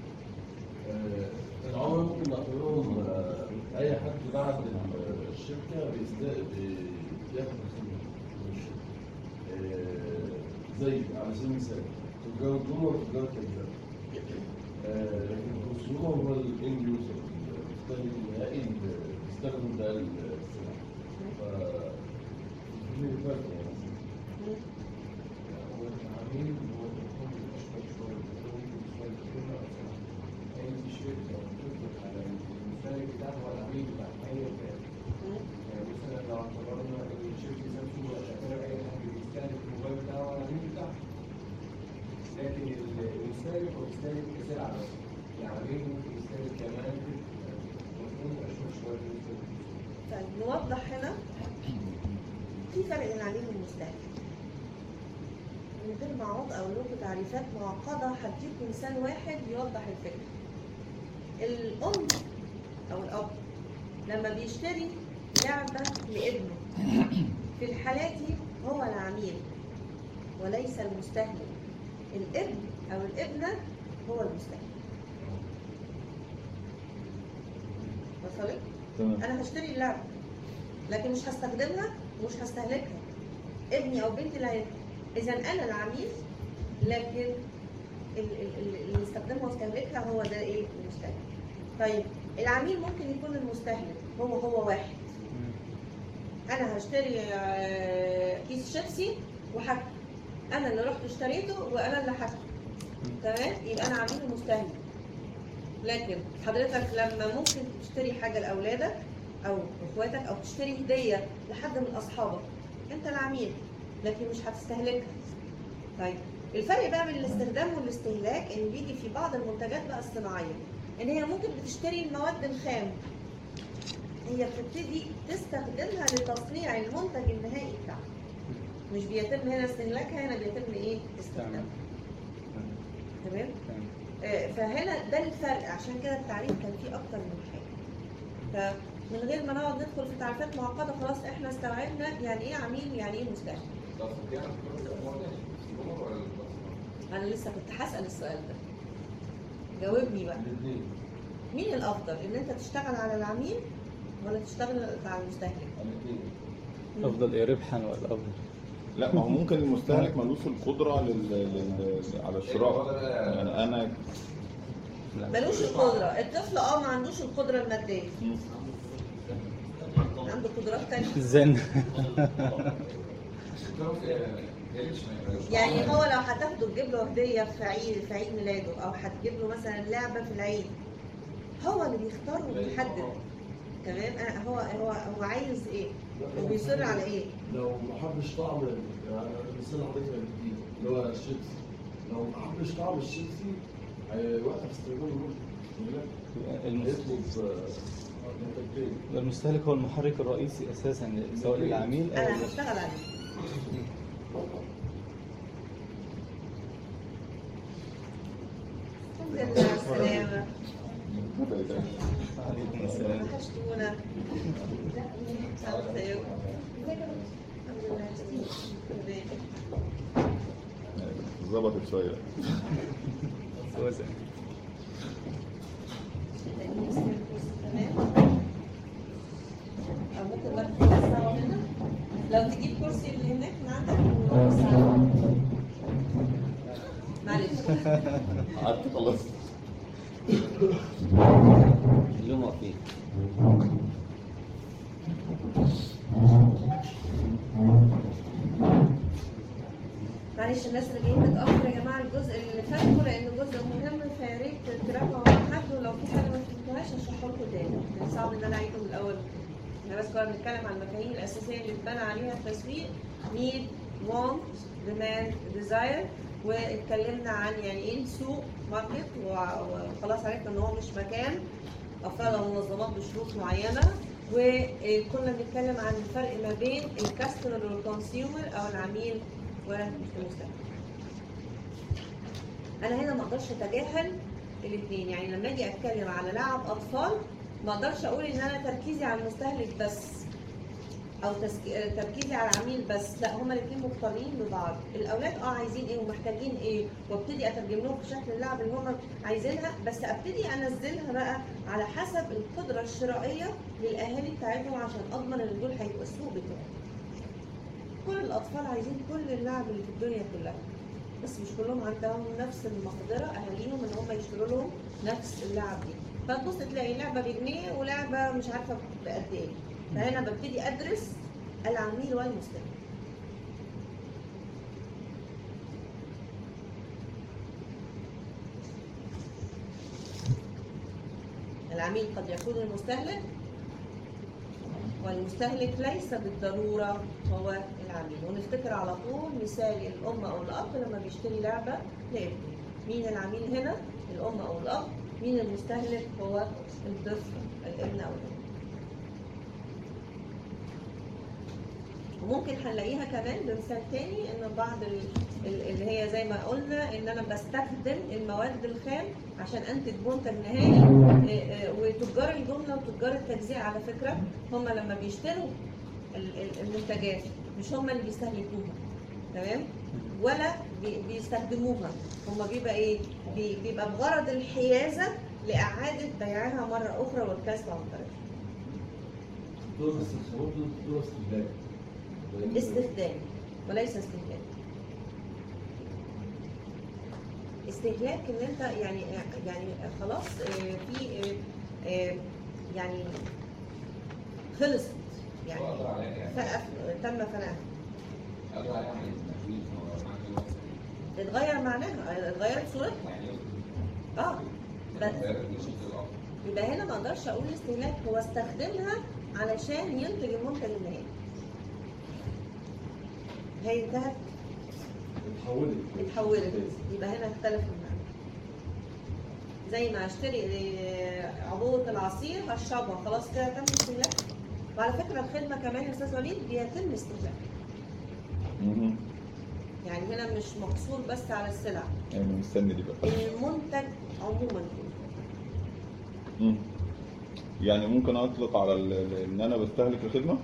آه، العملاء ممكن نعتبرهم آه، اي حد بعد الشركه بيست- بي- بياخد الخدمه من الشركه. آه، زي على سبيل المثال تجار الجمله وتجار التجزئه. آه، لكن الكونسيومر هو الاند يوزر، المستهلك النهائي اللي بيستخدم ده السلعه. ف في فرق يعني. مم. هو العميل هو الدخول الأشبه شوية، هو بالنسبة للخدمة أو سلعة. أي شركة بتطلق على المستهلك بتاعها هو العميل بتاعها أيا كان. مم. يعني مثلا لو اعتبرنا إن شركة سامسونج ولا أي حد بيستهلك الموبايل بتاعه هو العميل بتاعها. لكن المستهلك هو بيستهلك كسلعة بس. العميل ممكن يستهلك كمان مفهوم أشبه شوية بالنسبة للكونسيومر. طيب نوضح هنا في فرق بين العميل والمستهلك. من غير ما اقعد اقول لكم تعريفات معقده هديكم مثال واحد يوضح الفكره. الام او الاب لما بيشتري لعبه لابنه في الحالة دي هو العميل وليس المستهلك. الابن او الابنه هو المستهلك. وصلت؟ تمام. انا هشتري اللعبه لكن مش هستخدمها ومش هستهلكها. ابني او بنتي اللي هي- اذا انا العميل، لكن ال- ال- ال- اللي يستخدمها واستهلكها هو ده ايه؟ المستهلك. طيب العميل ممكن يكون المستهلك هو هو واحد. انا هشتري آه، كيس شيبسي وحكي، انا اللي رحت اشتريته وانا اللي حكي، تمام؟ يبقى انا عميل ومستهلك. لكن حضرتك لما ممكن تشتري حاجه لاولادك او اخواتك او تشتري هديه لحد من اصحابك، انت العميل لكن مش هتستهلكها. طيب الفرق بقى بين الاستخدام والاستهلاك ان بيجي في بعض المنتجات بقى الصناعيه ان هي ممكن بتشتري المواد الخام، هي بتبتدي تستخدمها لتصنيع المنتج النهائي بتاعها. مش بيتم هنا استهلاكها، هنا بيتم ايه؟ استخدامها. تمام؟ آه، فهنا ده الفرق، عشان كده التعريف كان فيه اكتر من حاجه. فمن غير ما نقعد ندخل في تعريفات معقده خلاص احنا استوعبنا يعني ايه عميل ويعني ايه مستهلك. انا لسه كنت هسال السؤال ده، جاوبني بقى. الاثنين. مين الافضل، ان انت تشتغل على العميل ولا تشتغل على المستهلك؟ الاثنين. افضل ايه ربحا ولا افضل؟ لا، ما هو ممكن المستهلك ملوش القدره لل... لل... على الشراء. يعني انا لا. ملوش القدره، الطفل اه ما عندوش القدره الماديه، مم. عنده قدرات تانية. الزن. يعني هو لو هتاخده تجيب له هديه في عيد في عيد ميلاده او هتجيب له مثلا لعبه في العيد، هو اللي بيختار وبيحدد. تمام؟ آه، هو هو هو عايز ايه وبيصر على ايه. لو ما حبش طعم يعني مثال حضرتك جديد اللي هو الشيبسي، لو ما حبش طعم الشيبسي هيوقف استخدامه كله. المس- هيطلب آه، منتجين. المستهلك هو المحرك الرئيسي اساسا سواء للعميل او انا هشتغل عليه. الحمد لله على السلامه. عليكم السلام. وحشتونا. الحمد لله. ظبطت شويه. وزن. أو ممكن ناخد ساعة هنا. لو تجيب كرسي اللي هناك من عندك ونقعد ساعة. معلش. قعدت خلصت. اللي هم فيه معلش الناس اللي جايين متاخر يا جماعه الجزء اللي فاتوا لانه جزء مهم فيا ريت تراجعوا مع حد ولو في حاجه ما فهمتوهاش هشرحها لكم تاني، لان صعب ان انا اعيده من الاول. احنا بس كنا بنتكلم عن المفاهيم الاساسيه اللي اتبنى عليها التسويق: need, want, demand, desire، واتكلمنا عن يعني ايه سوق ماركت، وخلاص عرفنا ان هو مش مكان افراد منظمات بشروط معينه، وكنا بنتكلم عن الفرق ما بين الكاستمر والكونسيومر او العميل والمستهلك. انا هنا ما اقدرش اتجاهل الاثنين، يعني لما اجي اتكلم على لعب اطفال ما اقدرش اقول ان انا تركيزي على المستهلك بس او تسك... تركيزي على العميل بس، لا هما الاثنين مقترنين ببعض. الاولاد اه عايزين ايه ومحتاجين ايه وابتدي اترجم لهم في شكل اللعب اللي هما عايزينها، بس ابتدي انزلها بقى على حسب القدره الشرائيه للاهالي بتاعتهم عشان اضمن ان دول هيبقوا السوق بتاعي. كل الاطفال عايزين كل اللعب اللي في الدنيا كلها، بس مش كلهم عندهم نفس المقدره اهاليهم ان هم يشتروا لهم نفس اللعب دي. فتبص تلاقي لعبه بجنيه ولعبه مش عارفه بقد ايه. فهنا ببتدي ادرس العميل والمستهلك. العميل قد يكون المستهلك، والمستهلك ليس بالضروره هو العميل. ونفتكر على طول مثال الام او الاب لما بيشتري لعبه لابنه، مين العميل هنا؟ الام او الاب. مين المستهلك؟ هو الطفل، الابن او الام. وممكن هنلاقيها كمان بمثال تاني ان بعض اللي هي زي ما قلنا ان انا بستخدم المواد الخام عشان انتج منتج نهائي. وتجار الجمله وتجار التجزئه على فكره هم لما بيشتروا المنتجات مش هم اللي بيستهلكوها، تمام؟ ولا بيستخدموها، هم بيبقى ايه؟ بيبقى بغرض الحيازه لاعاده بيعها مره اخرى والكسب عن طريقها. دور استخدام دور استخدام استخدام وليس استهلاك. استهلاك ان انت يعني يعني خلاص في يعني خلصت يعني تم فناها. اتغير معناها، اتغيرت صورتها. اه بس يبقى هنا ما اقدرش اقول استهلاك، هو استخدمها علشان ينتج المنتج النهائي. هي انتهت؟ اتحولت اتحولت يبقى هنا اختلف المعنى. زي ما اشتري عبوة العصير هشربها خلاص كده تم استهلاك. وعلى فكرة الخدمة كمان يا استاذ وليد بيتم استهلاك. يعني هنا مش مقصور بس على السلع. يعني مستني دي بقى. المنتج عموما. امم يعني ممكن اطلق على ان انا بستهلك الخدمة؟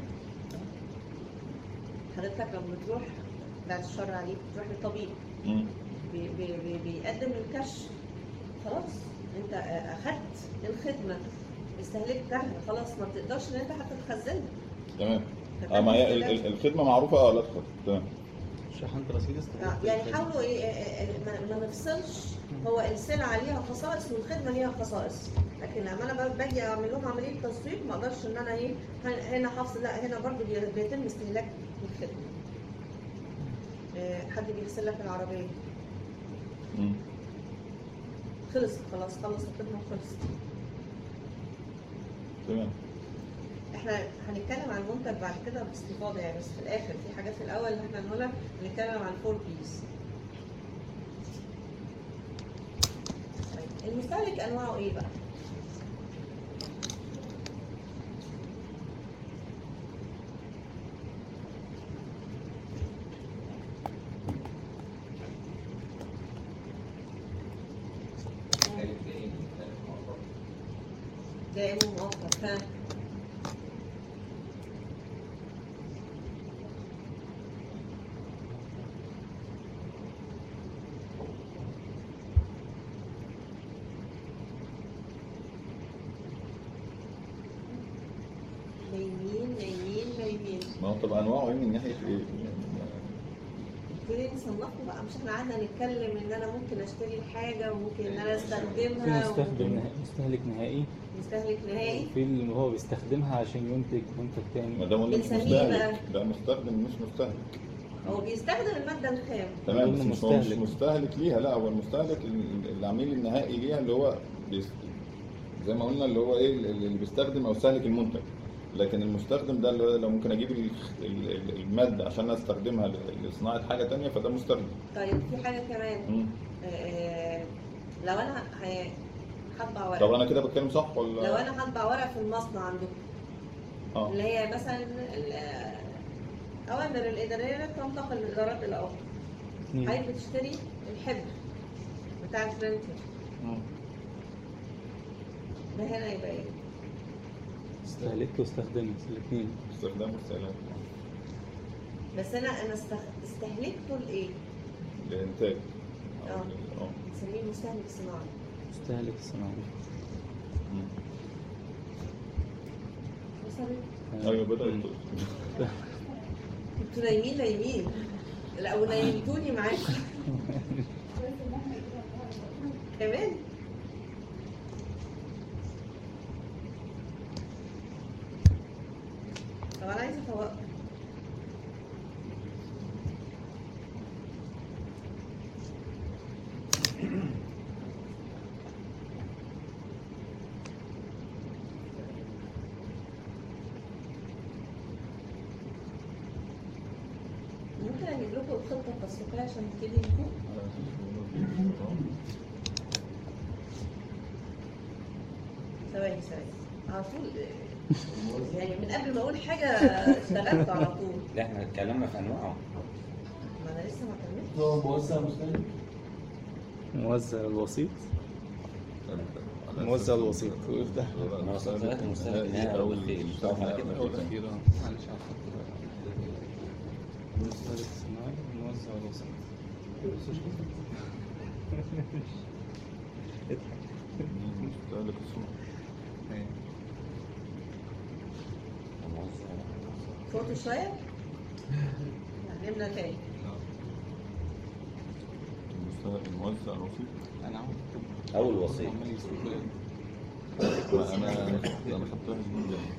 حضرتك لما بتروح بعد الشر عليك بتروح للطبيب بي بي بي بيقدم الكشف، خلاص انت اخدت الخدمه استهلكتها، خلاص ما بتقدرش ان انت حتى تخزنها. تمام. اه ما هي الخدمه معروفه اه لا تخزن. تمام. شحنت رصيد استهلاك. آه يعني حاولوا ايه ما نفصلش، هو السلعه ليها خصائص والخدمه ليها خصائص، لكن لما انا باجي اعمل لهم عمليه تسويق ما اقدرش ان انا ايه هنا حفظ، لا هنا برضو بيتم استهلاك الخدمه. حد بيغسل لك العربيه امم خلصت خلاص، خلص الخدمه وخلصت. تمام. احنا هنتكلم عن المنتج بعد كده باستفاضه يعني، بس في الاخر في حاجات في الاول اللي احنا هنقولها هنتكلم عن فور بيس. طيب المستهلك انواعه ايه بقى؟ دائم ومؤقت. ها نايمين نايمين نايمين. ما هو طب انواعه ايه من ناحيه ايه؟ نبتدي نصنفه بقى، مش احنا قعدنا نتكلم ان انا ممكن اشتري الحاجه وممكن ان انا في استخدمها. مستخدم نهائي، مستهلك نهائي. مستهلك نهائي. في اللي هو بيستخدمها عشان ينتج منتج تاني. ما ده مش بنسميه مستهلك، ده مستخدم مش مستهلك. هو بيستخدم الماده الخام. تمام، بس ضمن مش هو مش مستهلك. مستهلك ليها، لا هو المستهلك ال- العميل النهائي ليها اللي هو بيست... زي ما قلنا اللي هو ايه اللي بيستخدم او يستهلك المنتج. لكن المستخدم ده اللي هو لو ممكن اجيب ال- ال- الماده عشان استخدمها ل- لصناعه حاجه تانية، فده مستخدم. طيب في حاجه كمان، مم. آه، لو انا ه- هطبع ورق، طب انا كده بتكلم صح ولا؟ لو انا هطبع ورق في المصنع عندكم اه اللي هي مثلا ال- الأوامر الإدارية تنتقل من إدارات إلى أخرى، مم. حضرتك بتشتري الحبر بتاع البرنتر مم. ده هنا يبقى إيه؟ استهلكت واستخدمت الاثنين. استخدام واستهلاك بس أنا أنا استخ- استهلكته لإيه؟ للانتاج. اه. اه بنسميه مستهلك صناعي. مستهلك الصناعي. مم. وصلت؟ ايوه بدأت مم. انتوا نايمين نايمين لا ونايمتوني معاكم كمان. طب انا عايزه افوقكم. ممكن اجيب لكم الخطه التسويقيه عشان تبتدي نفوق؟ ثواني ثواني على طول، يعني من قبل ما اقول حاجه اشتغلت على طول. لا احنا اتكلمنا في انواعه. ما انا لسه ما كملتش. هو موزع مستهلك؟ موزع الوسيط. موزع الوسيط ويفتح منصات المستهلك النهائي او الخير طبعا على كده. الأخير. اه معلش على الخط بقى. مستهلك الصناعي موزع الوسيط. مستهلك الصناعي. فوتوا شويه؟ نمنا تاني. المستهلك الموزع الوسيط. انا عاوز او الوسيط. عمال يسوق لي. ما انا انا خدتها من جنب.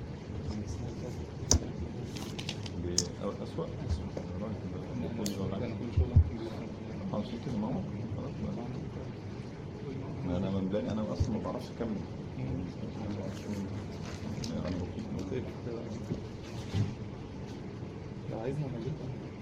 بأسوأ كان أسوأ كل شغلك عشان كده ماما خلاص بقى. ما انا من بداية انا اصلا ما بعرفش اكمل. انا بطيء. لو عايزنا نجيب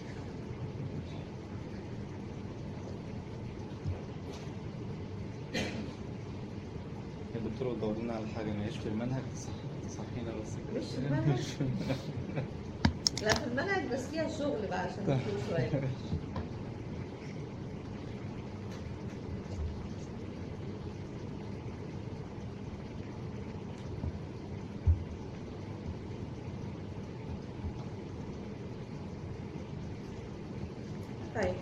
يا دكتور دور لنا على حاجة ما هيش في المنهج صح- صحينا بس كده. مش في المنهج؟ لا في المنهج بس فيها شغل بقى عشان نفوق شويه. طيب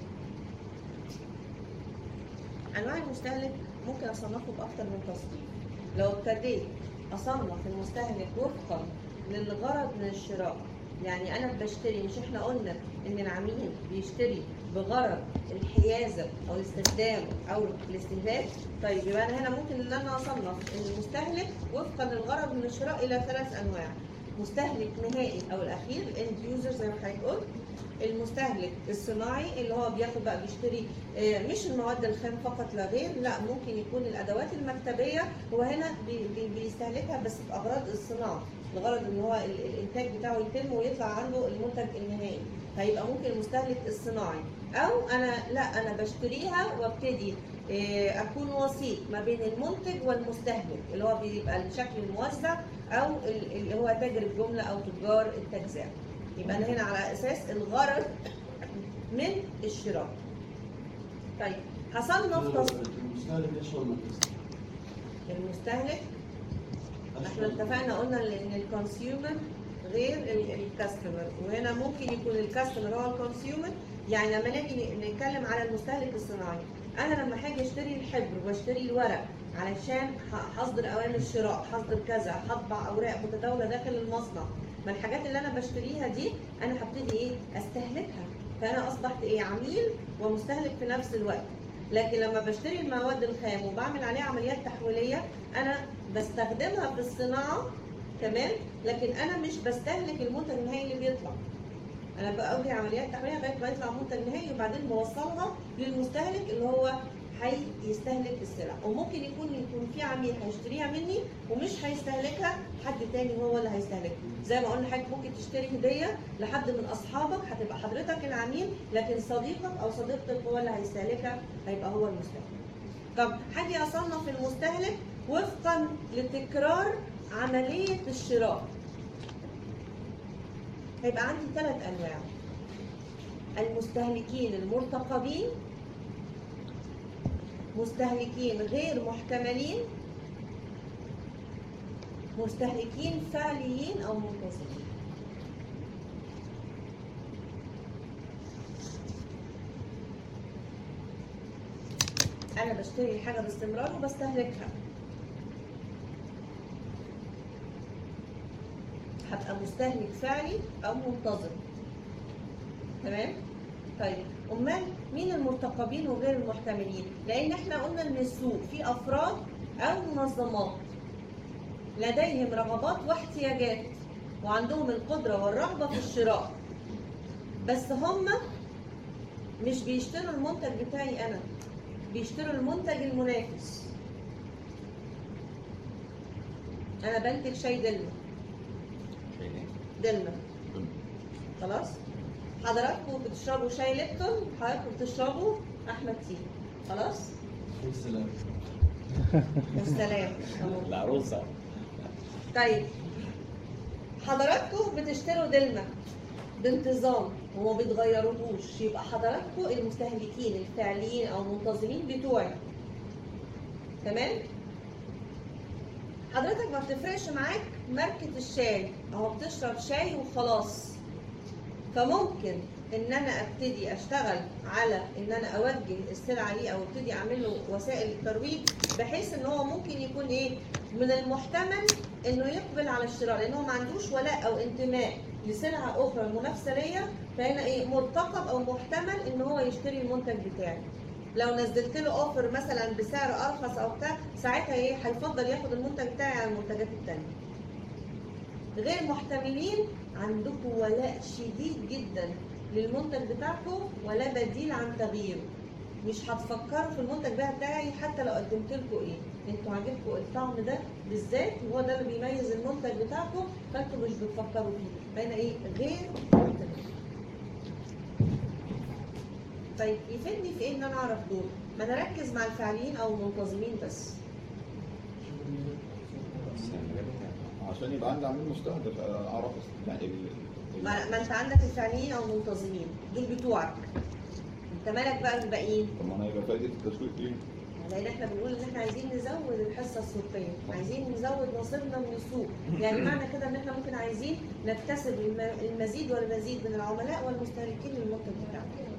انواع المستهلك ممكن اصنفه باكتر من تصنيف. لو ابتديت اصنف المستهلك وفقا للغرض من الشراء، يعني انا بشتري، مش احنا قلنا ان العميل بيشتري بغرض الحيازه او الاستخدام او الاستهلاك؟ طيب يبقى انا هنا ممكن ان انا اصنف المستهلك وفقا للغرض من الشراء الى ثلاث انواع: مستهلك نهائي او الاخير الاند يوزر زي ما حضرتك قلت، المستهلك الصناعي اللي هو بياخد بقى بيشتري آه، مش المواد الخام فقط لا غير، لا ممكن يكون الادوات المكتبيه، هو هنا بي- بي- بيستهلكها بس باغراض الصناعه، لغرض ان هو ال- الانتاج بتاعه يتم ويطلع عنده المنتج النهائي، هيبقى ممكن المستهلك الصناعي. او انا لا انا بشتريها وابتدي آه، اكون وسيط ما بين المنتج والمستهلك اللي هو بيبقى الشكل الموزع او ال- اللي هو تاجر الجمله او تجار التجزئه. يبقى انا هنا على اساس الغرض من الشراء. طيب هصنف تصنيف المستهلك يشغل مركز. المستهلك. احنا اتفقنا قلنا ان الكونسيومر غير الكاستمر، وهنا ممكن يكون الكاستمر هو الكونسيومر. يعني لما نيجي نتكلم على المستهلك الصناعي، انا لما هاجي اشتري الحبر واشتري الورق علشان ه- هصدر اوامر شراء، هصدر كذا، هطبع اوراق متداوله داخل المصنع، ما الحاجات اللي انا بشتريها دي انا هبتدي ايه استهلكها، فانا اصبحت ايه عميل ومستهلك في نفس الوقت. لكن لما بشتري المواد الخام وبعمل عليها عمليات تحويليه انا بستخدمها في الصناعه، تمام، لكن انا مش بستهلك المنتج النهائي اللي بيطلع. انا بأجري عمليات تحويليه لغايه ما يطلع منتج نهائي وبعدين بوصلها للمستهلك اللي هو هيستهلك السلع. وممكن يكون يكون في عميل هيشتريها مني ومش هيستهلكها، حد تاني هو اللي هيستهلكها. زي ما قلنا حضرتك ممكن تشتري هديه لحد من اصحابك، هتبقى حضرتك العميل لكن صديقك او صديقتك هو اللي هيستهلكها، هيبقى هو المستهلك. طب هاجي اصنف المستهلك وفقا لتكرار عمليه الشراء. هيبقى عندي ثلاث انواع: المستهلكين المرتقبين، مستهلكين غير محتملين، مستهلكين فعليين او منتظمين. انا بشتري الحاجه باستمرار وبستهلكها، هبقى مستهلك فعلي او منتظم. تمام؟ طيب امال مين المرتقبين وغير المحتملين؟ لان احنا قلنا ان السوق فيه افراد او منظمات لديهم رغبات واحتياجات وعندهم القدره والرغبه في الشراء، بس هم مش بيشتروا المنتج بتاعي انا، بيشتروا المنتج المنافس. انا بنتج شاي دلمة دلمة خلاص، حضراتكم بتشربوا شاي ليبتون، حضراتكم بتشربوا احمد تي، خلاص؟ والسلام. والسلام. العروسه. طيب حضراتكم بتشتروا دلمة بانتظام وما بتغيروهوش، يبقى حضراتكم المستهلكين الفعليين او المنتظمين بتوعي. تمام؟ حضرتك ما بتفرقش معاك ماركة الشاي، اهو بتشرب شاي وخلاص. فممكن ان انا ابتدي اشتغل على ان انا اوجه السلعه ليه او ابتدي اعمل له وسائل الترويج بحيث ان هو ممكن يكون ايه من المحتمل انه يقبل على الشراء، لان هو ما عندوش ولاء او انتماء لسلعه اخرى منافسه ليا، فهنا ايه مرتقب او محتمل ان هو يشتري المنتج بتاعي. لو نزلت له اوفر مثلا بسعر ارخص او بتاع، ساعتها ايه هيفضل ياخد المنتج بتاعي على المنتجات الثانيه. غير محتملين عندكم ولاء شديد جدا للمنتج بتاعكم ولا بديل عن تغييره، مش هتفكروا في المنتج بتاعي حتى لو قدمت لكم ايه، انتوا عاجبكم الطعم ده بالذات وهو ده اللي بيميز المنتج بتاعكم، فانتوا مش بتفكروا فيه. فهنا ايه غير محتمل. طيب يفيدني في ايه ان انا اعرف دول؟ ما انا اركز مع الفاعلين او المنتظمين بس. عشان يبقى عندي عميل مستهدف اعرف يعني ال- ما, ما انت عندك الفاعلين او المنتظمين دول بتوعك، انت مالك بقى بالباقيين؟ طب ما انا يبقى فايده التسويق ليه؟ لان احنا بنقول ان احنا عايزين نزود الحصه السوقيه، عايزين نزود نصيبنا من السوق، يعني معنى كده ان احنا ممكن عايزين نكتسب الم- المزيد والمزيد من العملاء والمستهلكين للمنتج بتاعنا.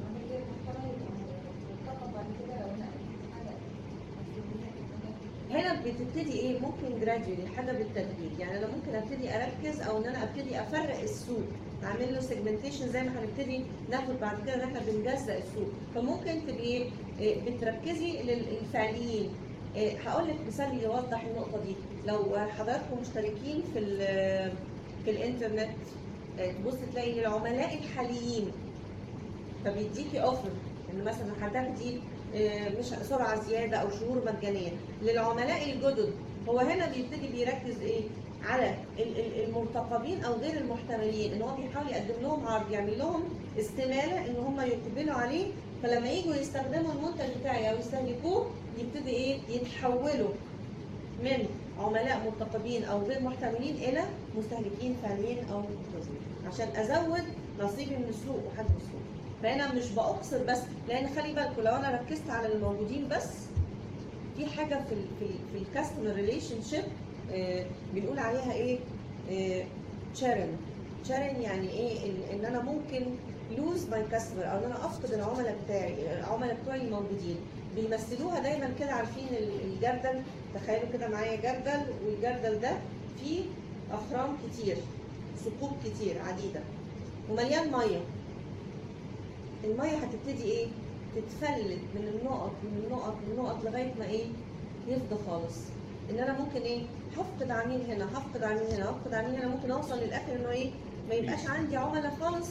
هنا بتبتدي ايه ممكن جراديولي حاجه بالتدريج، يعني انا ممكن ابتدي اركز او ان انا ابتدي افرق السوق، اعمل له سيجمنتيشن زي ما هنبتدي ناخد بعد كده ان احنا بنجزأ السوق. فممكن تبقي ايه بتركزي للفعليين. هقول لك مثال يوضح النقطه دي. لو حضراتكم مشتركين في في الانترنت تبص تلاقي العملاء الحاليين فبيديكي اوفر ان مثلا هتاخدي مش سرعه زياده او شهور مجانيه. للعملاء الجدد هو هنا بيبتدي بيركز ايه على المرتقبين او غير المحتملين، ان هو بيحاول يقدم لهم عرض يعمل لهم استماله ان هم يقبلوا عليه، فلما يجوا يستخدموا المنتج بتاعي او يستهلكوه يبتدي ايه يتحولوا من عملاء مرتقبين او غير محتملين الى مستهلكين فعليين او منتظمين، عشان ازود نصيبي من السوق وحجم السوق. فانا مش بقصر بس، لان خلي بالكم لو انا ركزت على الموجودين بس، في حاجه في ال في, ال في الكاستمر ريليشن شيب بنقول عليها ايه تشارن. تشارن يعني ايه ان انا ممكن لوز ماي كاستمر او ان انا افقد العملاء بتاعي، العملاء بتوعي الموجودين. بيمثلوها دايما كده، عارفين الجردل، تخيلوا كده معايا جردل، والجردل ده فيه اخرام كتير، ثقوب كتير عديده ومليان ميه. الميه هتبتدي ايه تتفلت من النقط من النقط من النقط لغايه ما ايه يفضى خالص. ان انا ممكن ايه هفقد عميل هنا، هفقد عميل هنا، هفقد عميل هنا، ممكن اوصل للاخر انه ايه ما يبقاش عندي عملاء خالص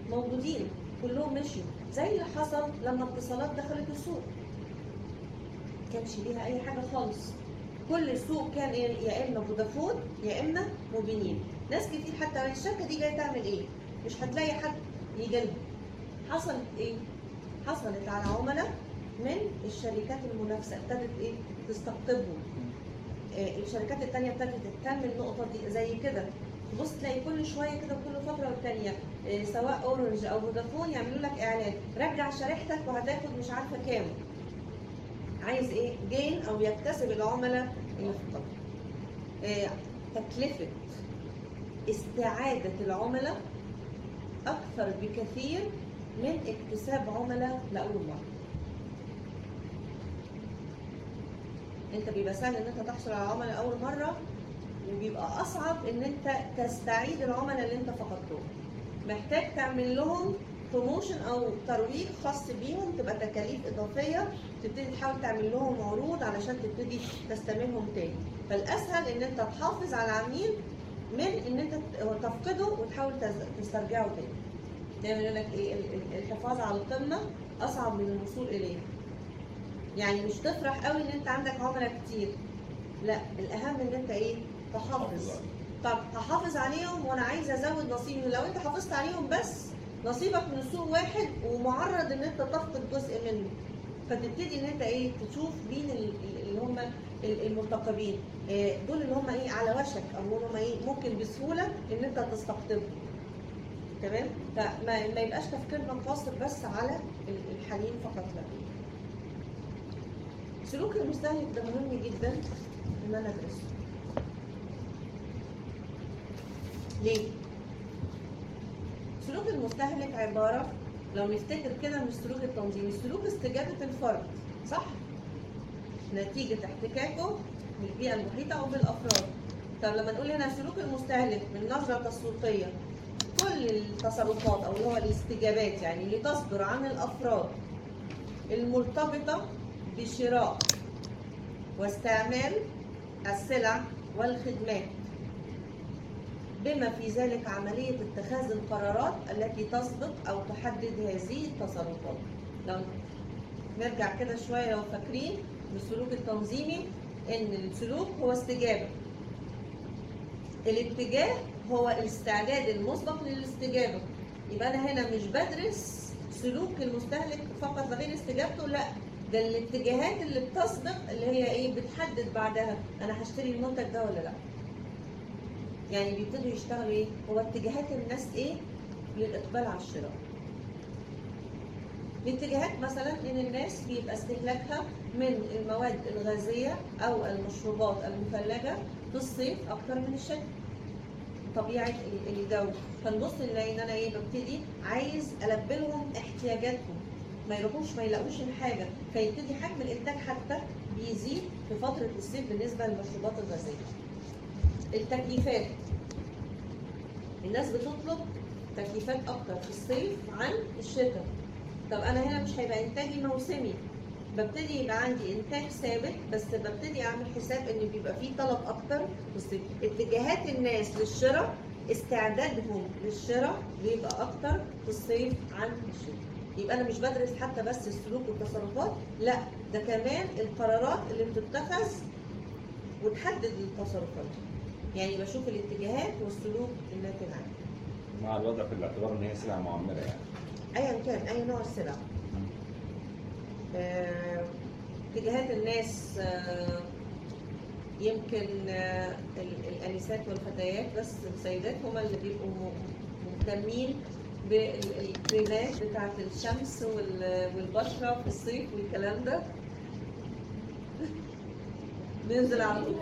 موجودين كلهم مشوا، زي اللي حصل لما اتصالات دخلت السوق. كانش ليها اي حاجه خالص، كل السوق كان يا اما فودافون يا اما موبينيل. ناس كتير حتى الشركه دي جايه تعمل ايه؟ مش هتلاقي حد يجي لها. حصلت ايه؟ حصلت على عملاء من الشركات المنافسه، ابتدت ايه؟ تستقطبهم. آه الشركات الثانيه ابتدت تهتم النقطه دي زي كده. تبص تلاقي كل شويه كده كل فتره والثانيه آه سواء اورنج او فودافون يعملوا لك اعلان، رجع شريحتك وهتاخد مش عارفه كام. عايز ايه؟ جين او يكتسب العملاء اللي فقط. آه تكلفه استعاده العملاء اكثر بكثير من اكتساب عملاء لاول مره. انت بيبقى سهل ان انت تحصل على عملاء اول مره، وبيبقى اصعب ان انت تستعيد العملاء اللي انت فقدتهم. محتاج تعمل لهم بروموشن او ترويج خاص بيهم، تبقى تكاليف اضافيه، تبتدي تحاول تعمل لهم عروض علشان تبتدي تستمرهم تاني. فالاسهل ان انت تحافظ على العميل من ان انت تفقده وتحاول تسترجعه تاني. دايما يقول لك ايه؟ الحفاظ على القمه اصعب من الوصول اليها. يعني مش تفرح قوي ان انت عندك عملاء كتير، لا، الاهم ان انت ايه؟ تحافظ. طب هحافظ عليهم وانا عايزه ازود نصيبي. لو انت حافظت عليهم بس نصيبك من السوق واحد ومعرض ان انت تفقد جزء منه، فتبتدي ان انت ايه؟ تشوف مين اللي هم المرتقبين، دول اللي هم ايه؟ على وشك، او اللي هم ايه؟ ممكن بسهوله ان انت تستقطبهم. تمام؟ فما ما يبقاش تفكيرنا مقتصر بس على الحاليين فقط، لا. سلوك المستهلك ده مهم جدا ان انا ادرسه. ليه؟ سلوك المستهلك عباره، لو نفتكر كده، مش سلوك التنظيمي، سلوك استجابه الفرد، صح؟ نتيجه احتكاكه بالبيئه المحيطه او بالافراد. طب لما نقول هنا سلوك المستهلك من النظره التسويقيه، كل التصرفات او اللي هو الاستجابات يعني اللي تصدر عن الافراد المرتبطه بشراء واستعمال السلع والخدمات، بما في ذلك عملية اتخاذ القرارات التي تسبق أو تحدد هذه التصرفات. لو نرجع كده شوية، لو فاكرين بالسلوك التنظيمي إن السلوك هو استجابة، الاتجاه هو الاستعداد المسبق للاستجابة. يبقى أنا هنا مش بدرس سلوك المستهلك فقط لغير استجابته، لا، ده الاتجاهات اللي بتسبق اللي هي ايه؟ بتحدد بعدها انا هشتري المنتج ده ولا لا. يعني بيبتدوا يشتغلوا ايه؟ هو اتجاهات الناس ايه؟ للاقبال على الشراء. الاتجاهات مثلا ان الناس بيبقى استهلاكها من المواد الغازيه او المشروبات المثلجه في الصيف اكتر من الشتاء. طبيعه الجو، فنبص نلاقي ان انا ايه؟ ببتدي عايز البي لهم احتياجاتهم، ما يروحوش ما يلاقوش الحاجه، فيبتدي حجم الانتاج حتى بيزيد في فتره الصيف بالنسبه للمشروبات الغازيه. التكييفات، الناس بتطلب تكييفات اكتر في الصيف عن الشتاء. طب انا هنا مش هيبقى انتاجي موسمي، ببتدي يبقى عندي انتاج ثابت، بس ببتدي اعمل حساب ان بيبقى فيه طلب اكتر في الصيف. اتجاهات الناس للشراء، استعدادهم للشراء بيبقى اكتر في الصيف عن الشتاء. يبقى انا مش بدرس حتى بس السلوك والتصرفات، لا، ده كمان القرارات اللي بتتخذ وتحدد التصرفات. يعني بشوف الاتجاهات والسلوك الناتج عنها. مع الوضع في الاعتبار ان هي سلعه معمره يعني. ايا كان اي نوع السلع. آه، اتجاهات الناس آه، يمكن آه، الانسات والفتيات، بس السيدات هما اللي بيبقوا مهتمين بالكريمات بتاعت الشمس والبشره في الصيف والكلام ده. ننزل على طول.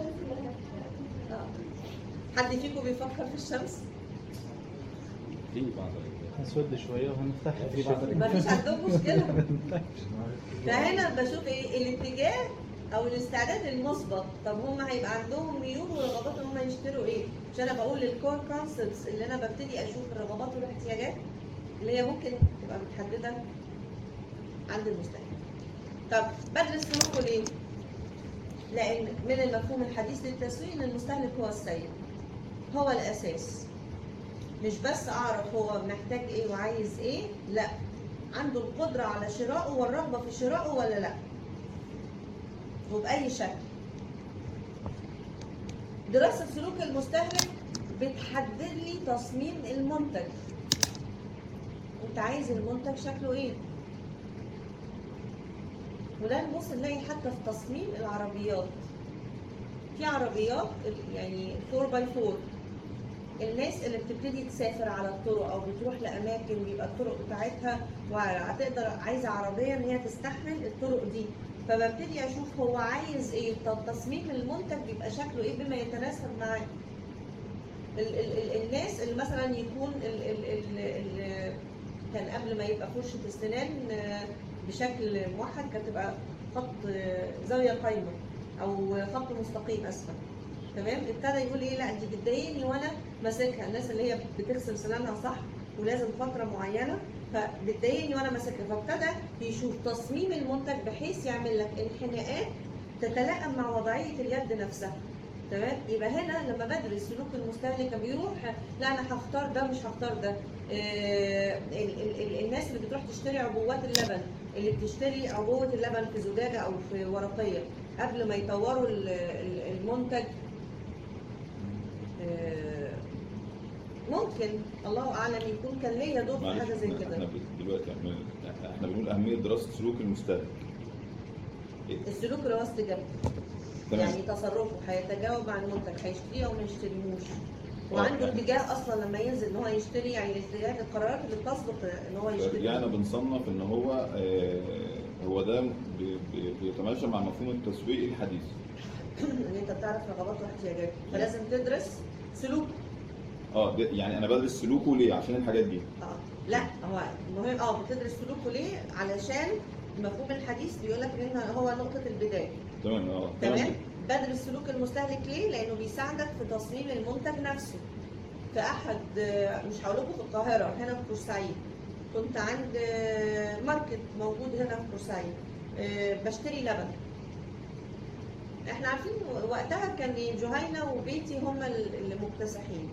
حد فيكم بيفكر في الشمس؟ في بعض هنسود شويه وهنفتح في بعض مفيش عندهم مشكله. فهنا بشوف ايه؟ الاتجاه او الاستعداد المسبق. طب هم هيبقى عندهم ميول ورغبات ان هم يشتروا ايه؟ مش انا بقول الكور كونسبتس اللي انا ببتدي اشوف الرغبات والاحتياجات اللي هي ممكن تبقى متحدده عند المستهلك. طب بدرس سلوكه ليه؟ لان من المفهوم الحديث للتسويق ان المستهلك هو السيد، هو الاساس. مش بس اعرف هو محتاج ايه وعايز ايه، لا عنده القدرة على شرائه والرغبة في شرائه ولا لا، وبأي شكل. دراسة سلوك المستهلك بتحدد لي تصميم المنتج. انت عايز المنتج شكله ايه؟ وده نبص نلاقي حتى في تصميم العربيات. في عربيات يعني فور باي فور، الناس اللي بتبتدي تسافر على الطرق او بتروح لاماكن بيبقى الطرق بتاعتها وهتقدر عايزه عربيه ان هي تستحمل الطرق دي، فببتدي اشوف هو عايز ايه، طب تصميم المنتج بيبقى شكله ايه بما يتناسب معاه. ال ال ال الناس اللي مثلا يكون ال ال ال ال كان قبل ما يبقى فرشه السنان بشكل موحد كانت تبقى خط زاويه قايمه او خط مستقيم اسفل، تمام؟ ابتدى يقول ايه، لا دي بتضايقني وانا ماسكها. الناس اللي هي بتغسل سنانها صح ولازم فتره معينه فبتضايقني وانا ماسكها، فابتدى يشوف تصميم المنتج بحيث يعمل لك انحناءات تتلائم مع وضعيه اليد نفسها، تمام؟ يبقى هنا لما بدرس سلوك المستهلك بيروح لا انا هختار ده مش هختار ده. آه ال ال ال الناس اللي بتروح تشتري عبوات اللبن، اللي بتشتري عبوه اللبن في زجاجه او في ورقيه قبل ما يطوروا المنتج، ممكن الله اعلم يكون كان ليا دور في حاجه زي كده. احنا دلوقتي احنا بنقول اهميه دراسه سلوك المستهلك. السلوك اللي هو استجابته، يعني تصرفه هيتجاوب مع المنتج، هيشتريه او ما يشتريهوش، وعنده اتجاه اصلا لما ينزل ان هو يشتري، يعني الاتجاه القرارات اللي بتسبق ان هو يشتري. رجعنا بنصنف ان هو آه هو ده بي بيتماشى مع مفهوم التسويق الحديث. ان انت بتعرف رغباته واحتياجاته، فلازم تدرس سلوكه. اه يعني انا بدرس سلوكه ليه؟ عشان الحاجات دي. اه لا هو مهم، اه بتدرس سلوكه ليه؟ علشان المفهوم الحديث بيقول لك ان هو نقطه البدايه. تمام اه تمام. بدرس سلوك المستهلك ليه؟ لانه بيساعدك في تصميم المنتج نفسه. في احد، مش هقول لكم في القاهره، هنا في بورسعيد كنت عند ماركت موجود هنا في بورسعيد بشتري لبن. احنا عارفين وقتها كان جهينه وبيتي هم اللي مكتسحين،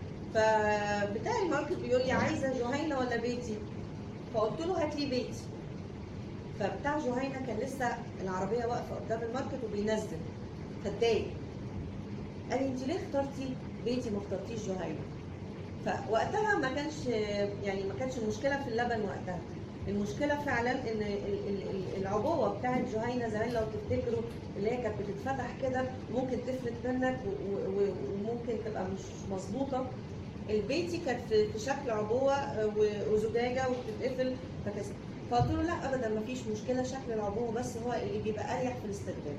فبتاع الماركت بيقول لي عايزه جهينه ولا بيتي؟ فقلت له هات لي بيتي. فبتاع جهينه كان لسه العربيه واقفه قدام الماركت وبينزل، فاتضايق قال لي انت ليه اخترتي بيتي ما اخترتيش جهينه؟ فوقتها ما كانش يعني ما كانش المشكله في اللبن وقتها، المشكله فعلا ان العبوه بتاعت جهينه زمان لو تفتكروا اللي هي كانت بتتفتح كده ممكن تفلت منك وممكن تبقى مش مظبوطه. البيتي كانت في شكل عبوه وزجاجه وبتتقفل فكسر. فقلت له لا ابدا ما فيش مشكله، شكل العبوه بس هو اللي بيبقى اريح في الاستخدام.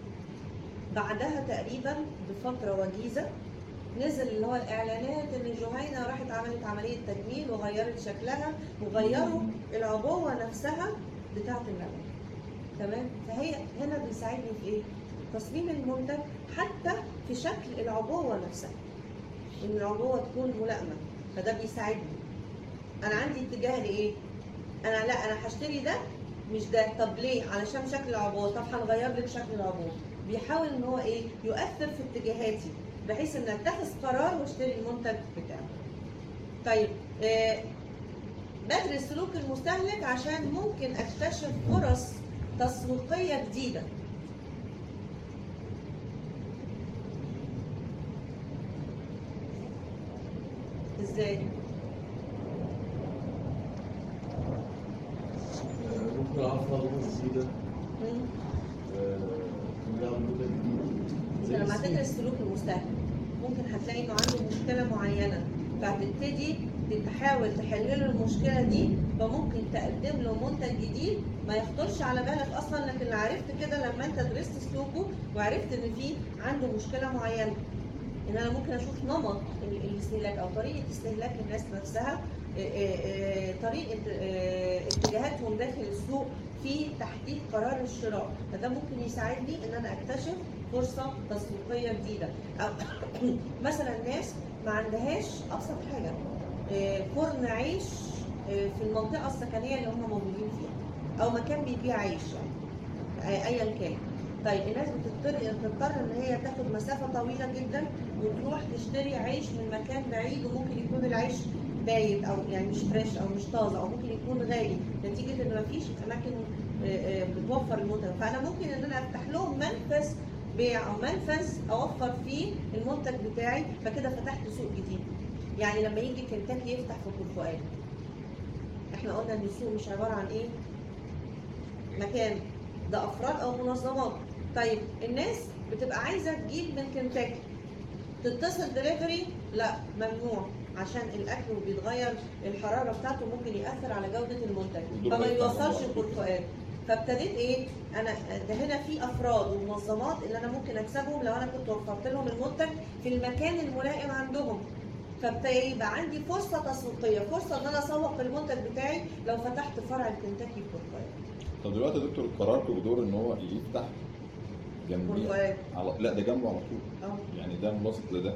بعدها تقريبا بفتره وجيزه نزل اللي هو الاعلانات ان جهينه راحت عملت عمليه تجميل وغيرت شكلها وغيروا العبوه نفسها بتاعه اللبن، تمام؟ فهي هنا بيساعدني في ايه؟ تصميم المنتج حتى في شكل العبوه نفسها، ان العبوه تكون ملائمه، فده بيساعدني. انا عندي اتجاه لايه؟ انا لا انا هشتري ده مش ده، طب ليه؟ علشان شكل العبوه، طب هنغير لك شكل العبوه. بيحاول ان هو ايه؟ يؤثر في اتجاهاتي بحيث ان اتخذ قرار واشتري المنتج بتاعه. طيب آه بدرس سلوك المستهلك عشان ممكن اكتشف فرص تسويقيه جديده. ازاي؟ ممكن اعرف رغبه جديده. لما تدرس سلوك المستهلك ممكن هتلاقي انه عنده مشكله معينه، فهتبتدي تحاول تحل له المشكله دي، فممكن تقدم له منتج جديد ما يخطرش على بالك اصلا، لكن عرفت كده لما انت درست سلوكه وعرفت ان في عنده مشكله معينه. ان انا ممكن اشوف نمط الاستهلاك او طريقه استهلاك الناس نفسها، طريقه اتجاهاتهم داخل السوق في تحديد قرار الشراء، فده ممكن يساعدني ان انا اكتشف فرصه تسويقيه جديده. او مثلا ناس ما عندهاش ابسط حاجه فرن عيش في المنطقه السكنيه اللي هم موجودين فيها، او مكان بيبيع عيش يعني ايا كان، طيب الناس بتضطر بتضطر ان هي تاخد مسافه طويله جدا وتروح تشتري عيش من مكان بعيد، وممكن يكون العيش بايت او يعني مش فريش او مش طازه، او ممكن يكون غالي نتيجه ان مفيش اماكن بتوفر المنتج. فانا ممكن ان انا افتح لهم منفذ بيع او منفذ اوفر فيه المنتج بتاعي، فكده فتحت سوق جديد. يعني لما يجي كنتاكي يفتح في البرتقال، احنا قلنا ان السوق مش عباره عن ايه؟ مكان، ده افراد او منظمات. طيب الناس بتبقى عايزه تجيب من كنتاكي، تتصل دليفري، لا ممنوع، عشان الاكل بيتغير الحراره بتاعته ممكن ياثر على جوده المنتج، فما يوصلش البرتقال. فابتديت ايه؟ انا ده هنا في افراد ومنظمات اللي انا ممكن اكسبهم لو انا كنت وفرت لهم المنتج في المكان الملائم عندهم. فابتدي يبقى عندي فرصه تسويقيه، فرصه ان انا اسوق المنتج بتاعي لو فتحت فرع الكنتاكي في البرتقال. طب دلوقتي يا دكتور قررتوا بدور ان هو يفتح جنبيه على... لا ده جنبه على طول. اه يعني ده ملاصق لده.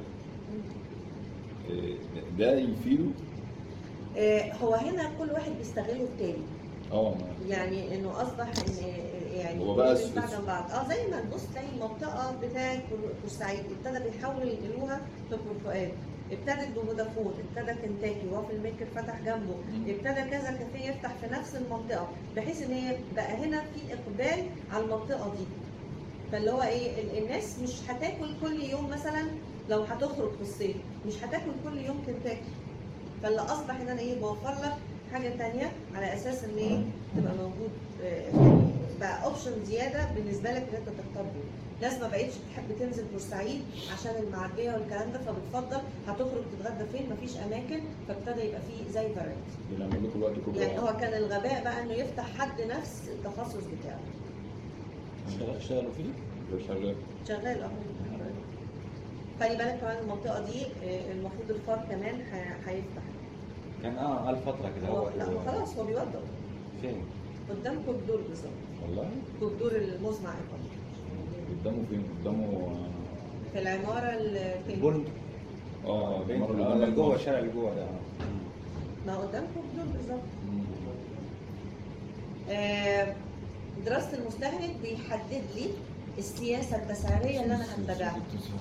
إيه ده يفيده؟ إيه هو هنا كل واحد بيستغله التاني. اه يعني انه اصبح ان يعني هو بقى بعد بعض اه زي ما تبص تلاقي المنطقه بتاعت بورسعيد ابتدى بيحاولوا ينقلوها في البرتقال، ابتدت بفودافون، ابتدى كنتاكي وافل ميكر فتح جنبه، ابتدى كذا كافيه يفتح في نفس المنطقه، بحيث ان هي بقى هنا في اقبال على المنطقه دي. فاللي هو ايه، الناس مش هتاكل كل يوم مثلا لو هتخرج في الصيف، مش هتاكل كل يوم كنتاكي. فاللي اصبح ان انا ايه بوفر لك حاجه ثانيه على اساس ان ايه تبقى موجود، يعني بقى اوبشن زياده بالنسبه لك ان انت تختار بيه. ناس ما بقتش بتحب تنزل بورسعيد عشان المعديه والكلام ده، فبتفضل هتخرج تتغدى فين، مفيش اماكن، فابتدى يبقى فيه زي فرايتي. بنعمل لكم الوقت كله. يعني هو كان الغباء بقى انه يفتح حد نفس التخصص بتاعه. اشتغلوا فيه؟ شغال شغال اه. خلي بالك كمان المنطقه دي المفروض الفار كمان هيفتح. كان اه قال فتره كده. هو لا هو خلاص هو بيوضب. فين؟ قدام كوبدور بالظبط. والله؟ كوبدور المصنع الفار. قدامه فين؟ قدامه في العماره الثانيه. البن. اه بين المره اللي جوه الشارع اللي جوه ده. ما قدام كوبدور بالظبط. آه دراسه المستهلك بيحدد لي السياسه التسعيريه اللي انا هتبعها.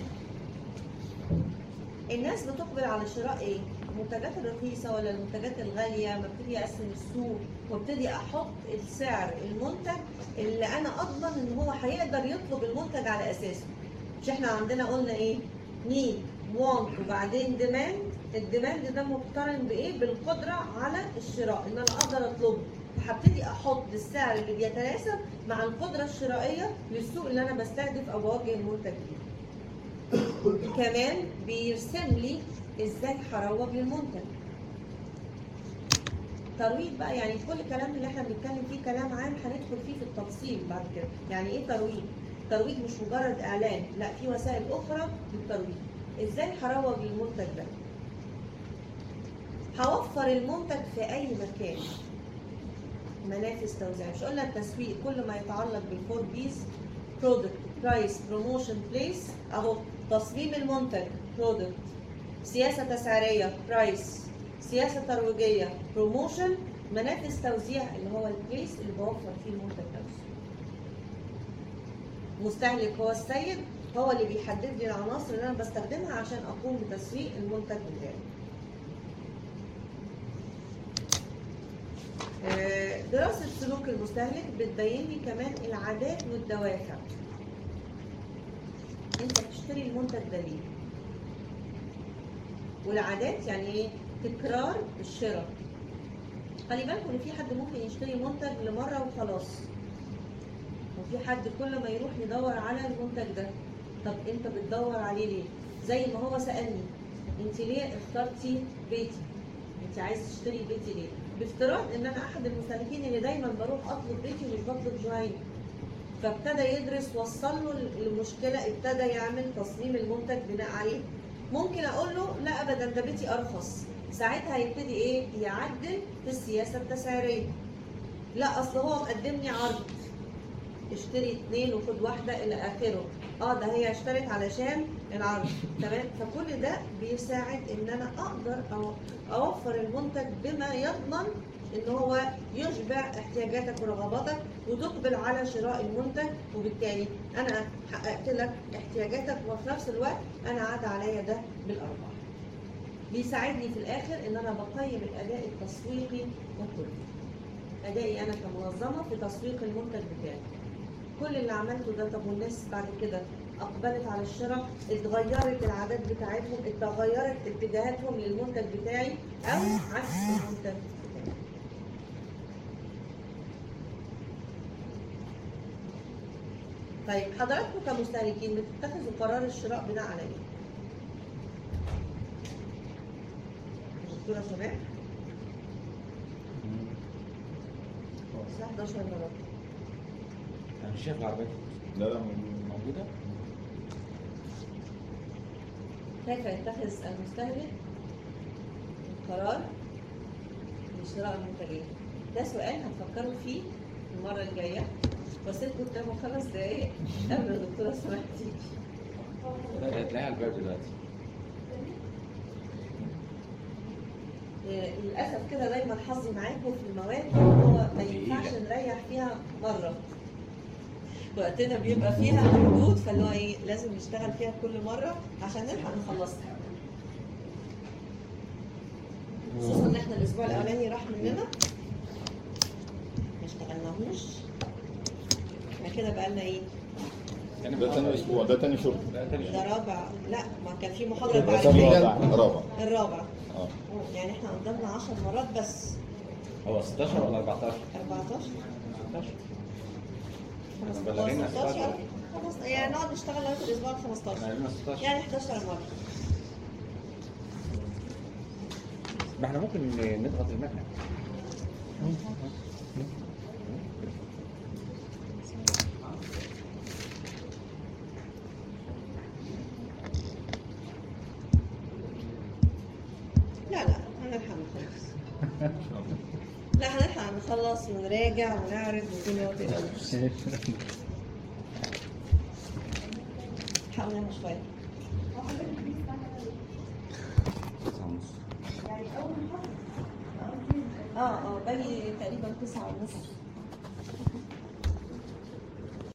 الناس بتقبل على شراء ايه؟ المنتجات الرخيصه ولا المنتجات الغاليه؟ ببتدي اقسم السوق وابتدي احط السعر المنتج اللي انا اضمن ان هو هيقدر يطلب المنتج على اساسه. مش احنا عندنا قلنا ايه؟ نيد، وانت، وبعدين ديماند. الديماند ده مقترن بايه؟ بالقدره على الشراء، ان انا اقدر اطلبه. فهبتدي احط السعر اللي بيتناسب مع القدره الشرائيه للسوق اللي انا بستهدف او بوجه المنتج فيه. كمان بيرسم لي ازاي هروج للمنتج. ترويج بقى يعني كل الكلام اللي احنا بنتكلم فيه كلام عام هندخل فيه في التفصيل بعد كده. يعني ايه ترويج؟ ترويج مش مجرد اعلان، لا في وسائل اخرى للترويج. ازاي هروج للمنتج ده؟ هوفر المنتج في اي مكان. منافذ توزيع، مش قلنا التسويق كل ما يتعلق بالفور بيز، برودكت، برايس، بروموشن، بليس. اهو تصميم المنتج، برودكت، سياسه تسعيريه، برايس، سياسه ترويجيه، بروموشن، منافذ توزيع اللي هو البليس اللي بوفر فيه المنتج نفسه. مستهلك هو السيد، هو اللي بيحدد لي العناصر اللي انا بستخدمها عشان اقوم بتسويق المنتج بتاعي. دراسة سلوك المستهلك بتبين لي كمان العادات والدوافع. انت بتشتري المنتج ده ليه؟ والعادات يعني ايه؟ تكرار الشراء. خلي بالكم ان في حد ممكن يشتري منتج لمرة وخلاص، وفي حد كل ما يروح يدور على المنتج ده. طب انت بتدور عليه ليه؟ زي ما هو سألني، انت ليه اخترتي بيتي؟ انت عايز تشتري بيتي ليه؟ بافتراض ان انا احد المستهلكين اللي دايما بروح اطلب بيتي ومش بطلب جوعين. فابتدى يدرس، وصل له المشكله، ابتدى يعمل تصميم المنتج بناء عليه. ممكن اقول له لا ابدا ده بيتي ارخص، ساعتها هيبتدي ايه؟ يعدل في السياسه التسعيريه. لا اصل هو مقدم لي عرض، اشتري اثنين وخد واحده الى اخره. اه ده هي اشترت علشان العرض تمام. فكل ده بيساعد ان انا اقدر أو اوفر المنتج بما يضمن ان هو يشبع احتياجاتك ورغباتك وتقبل على شراء المنتج، وبالتالي انا حققت لك احتياجاتك وفي نفس الوقت انا عاد عليا ده بالارباح. بيساعدني في الاخر ان انا بقيم الاداء التسويقي ككل. ادائي انا كمنظمه في تسويق المنتج بتاعي. كل اللي عملته ده، طب والناس بعد كده اقبلت على الشراء، اتغيرت العادات بتاعتهم، اتغيرت اتجاهاتهم للمنتج بتاعي او عكس المنتج بتاعي. طيب حضراتكم كمستهلكين بتتخذوا قرار الشراء بناء على ايه؟ دكتورة سماح؟ الساعة حداشر مرة. انا مش شايف العربيات لا لا موجوده. كيف يتخذ المستهلك قرار لشراء المنتجين؟ ده سؤال هنفكروا فيه المرة الجاية، واسيبكم قدامه خمس دقايق قبل الدكتورة سماح تيجي. هتلاقيها على الباب دلوقتي. للأسف كده دايما حظي معاكم في المواد هو ما ينفعش نريح فيها مرة. وقتنا بيبقى فيها محدود، فاللي هو ايه لازم نشتغل فيها كل مرة عشان نلحق نخلصها. خصوصا ان احنا الأسبوع الأولاني راح مننا ما اشتغلناهوش. احنا كده بقالنا ايه؟ ده تاني اسبوع، ده تاني شغل. ده رابع، لا ما كان في محاضرة ده تعريفية. رابع رابع الرابع. اه يعني احنا قدامنا عشر مرات بس. هو ستاشر ولا اربعتاشر؟ أربعتاشر. ستاشر. خمستاشر. خمستاشر. يعني نقعد نشتغل لغاية الأسبوع ال خمستاشر. احنا ستاشر. يعني حداشر مرة. ما احنا ممكن نضغط المكنه. لا لا هنلحق نخلص. لا هنلحق نخلص ونراجع ونعرض والدنيا ما تقلقش. حاول نعمل شوية. تسعة ونص. اه اه باقي تقريبا تسعة ونص.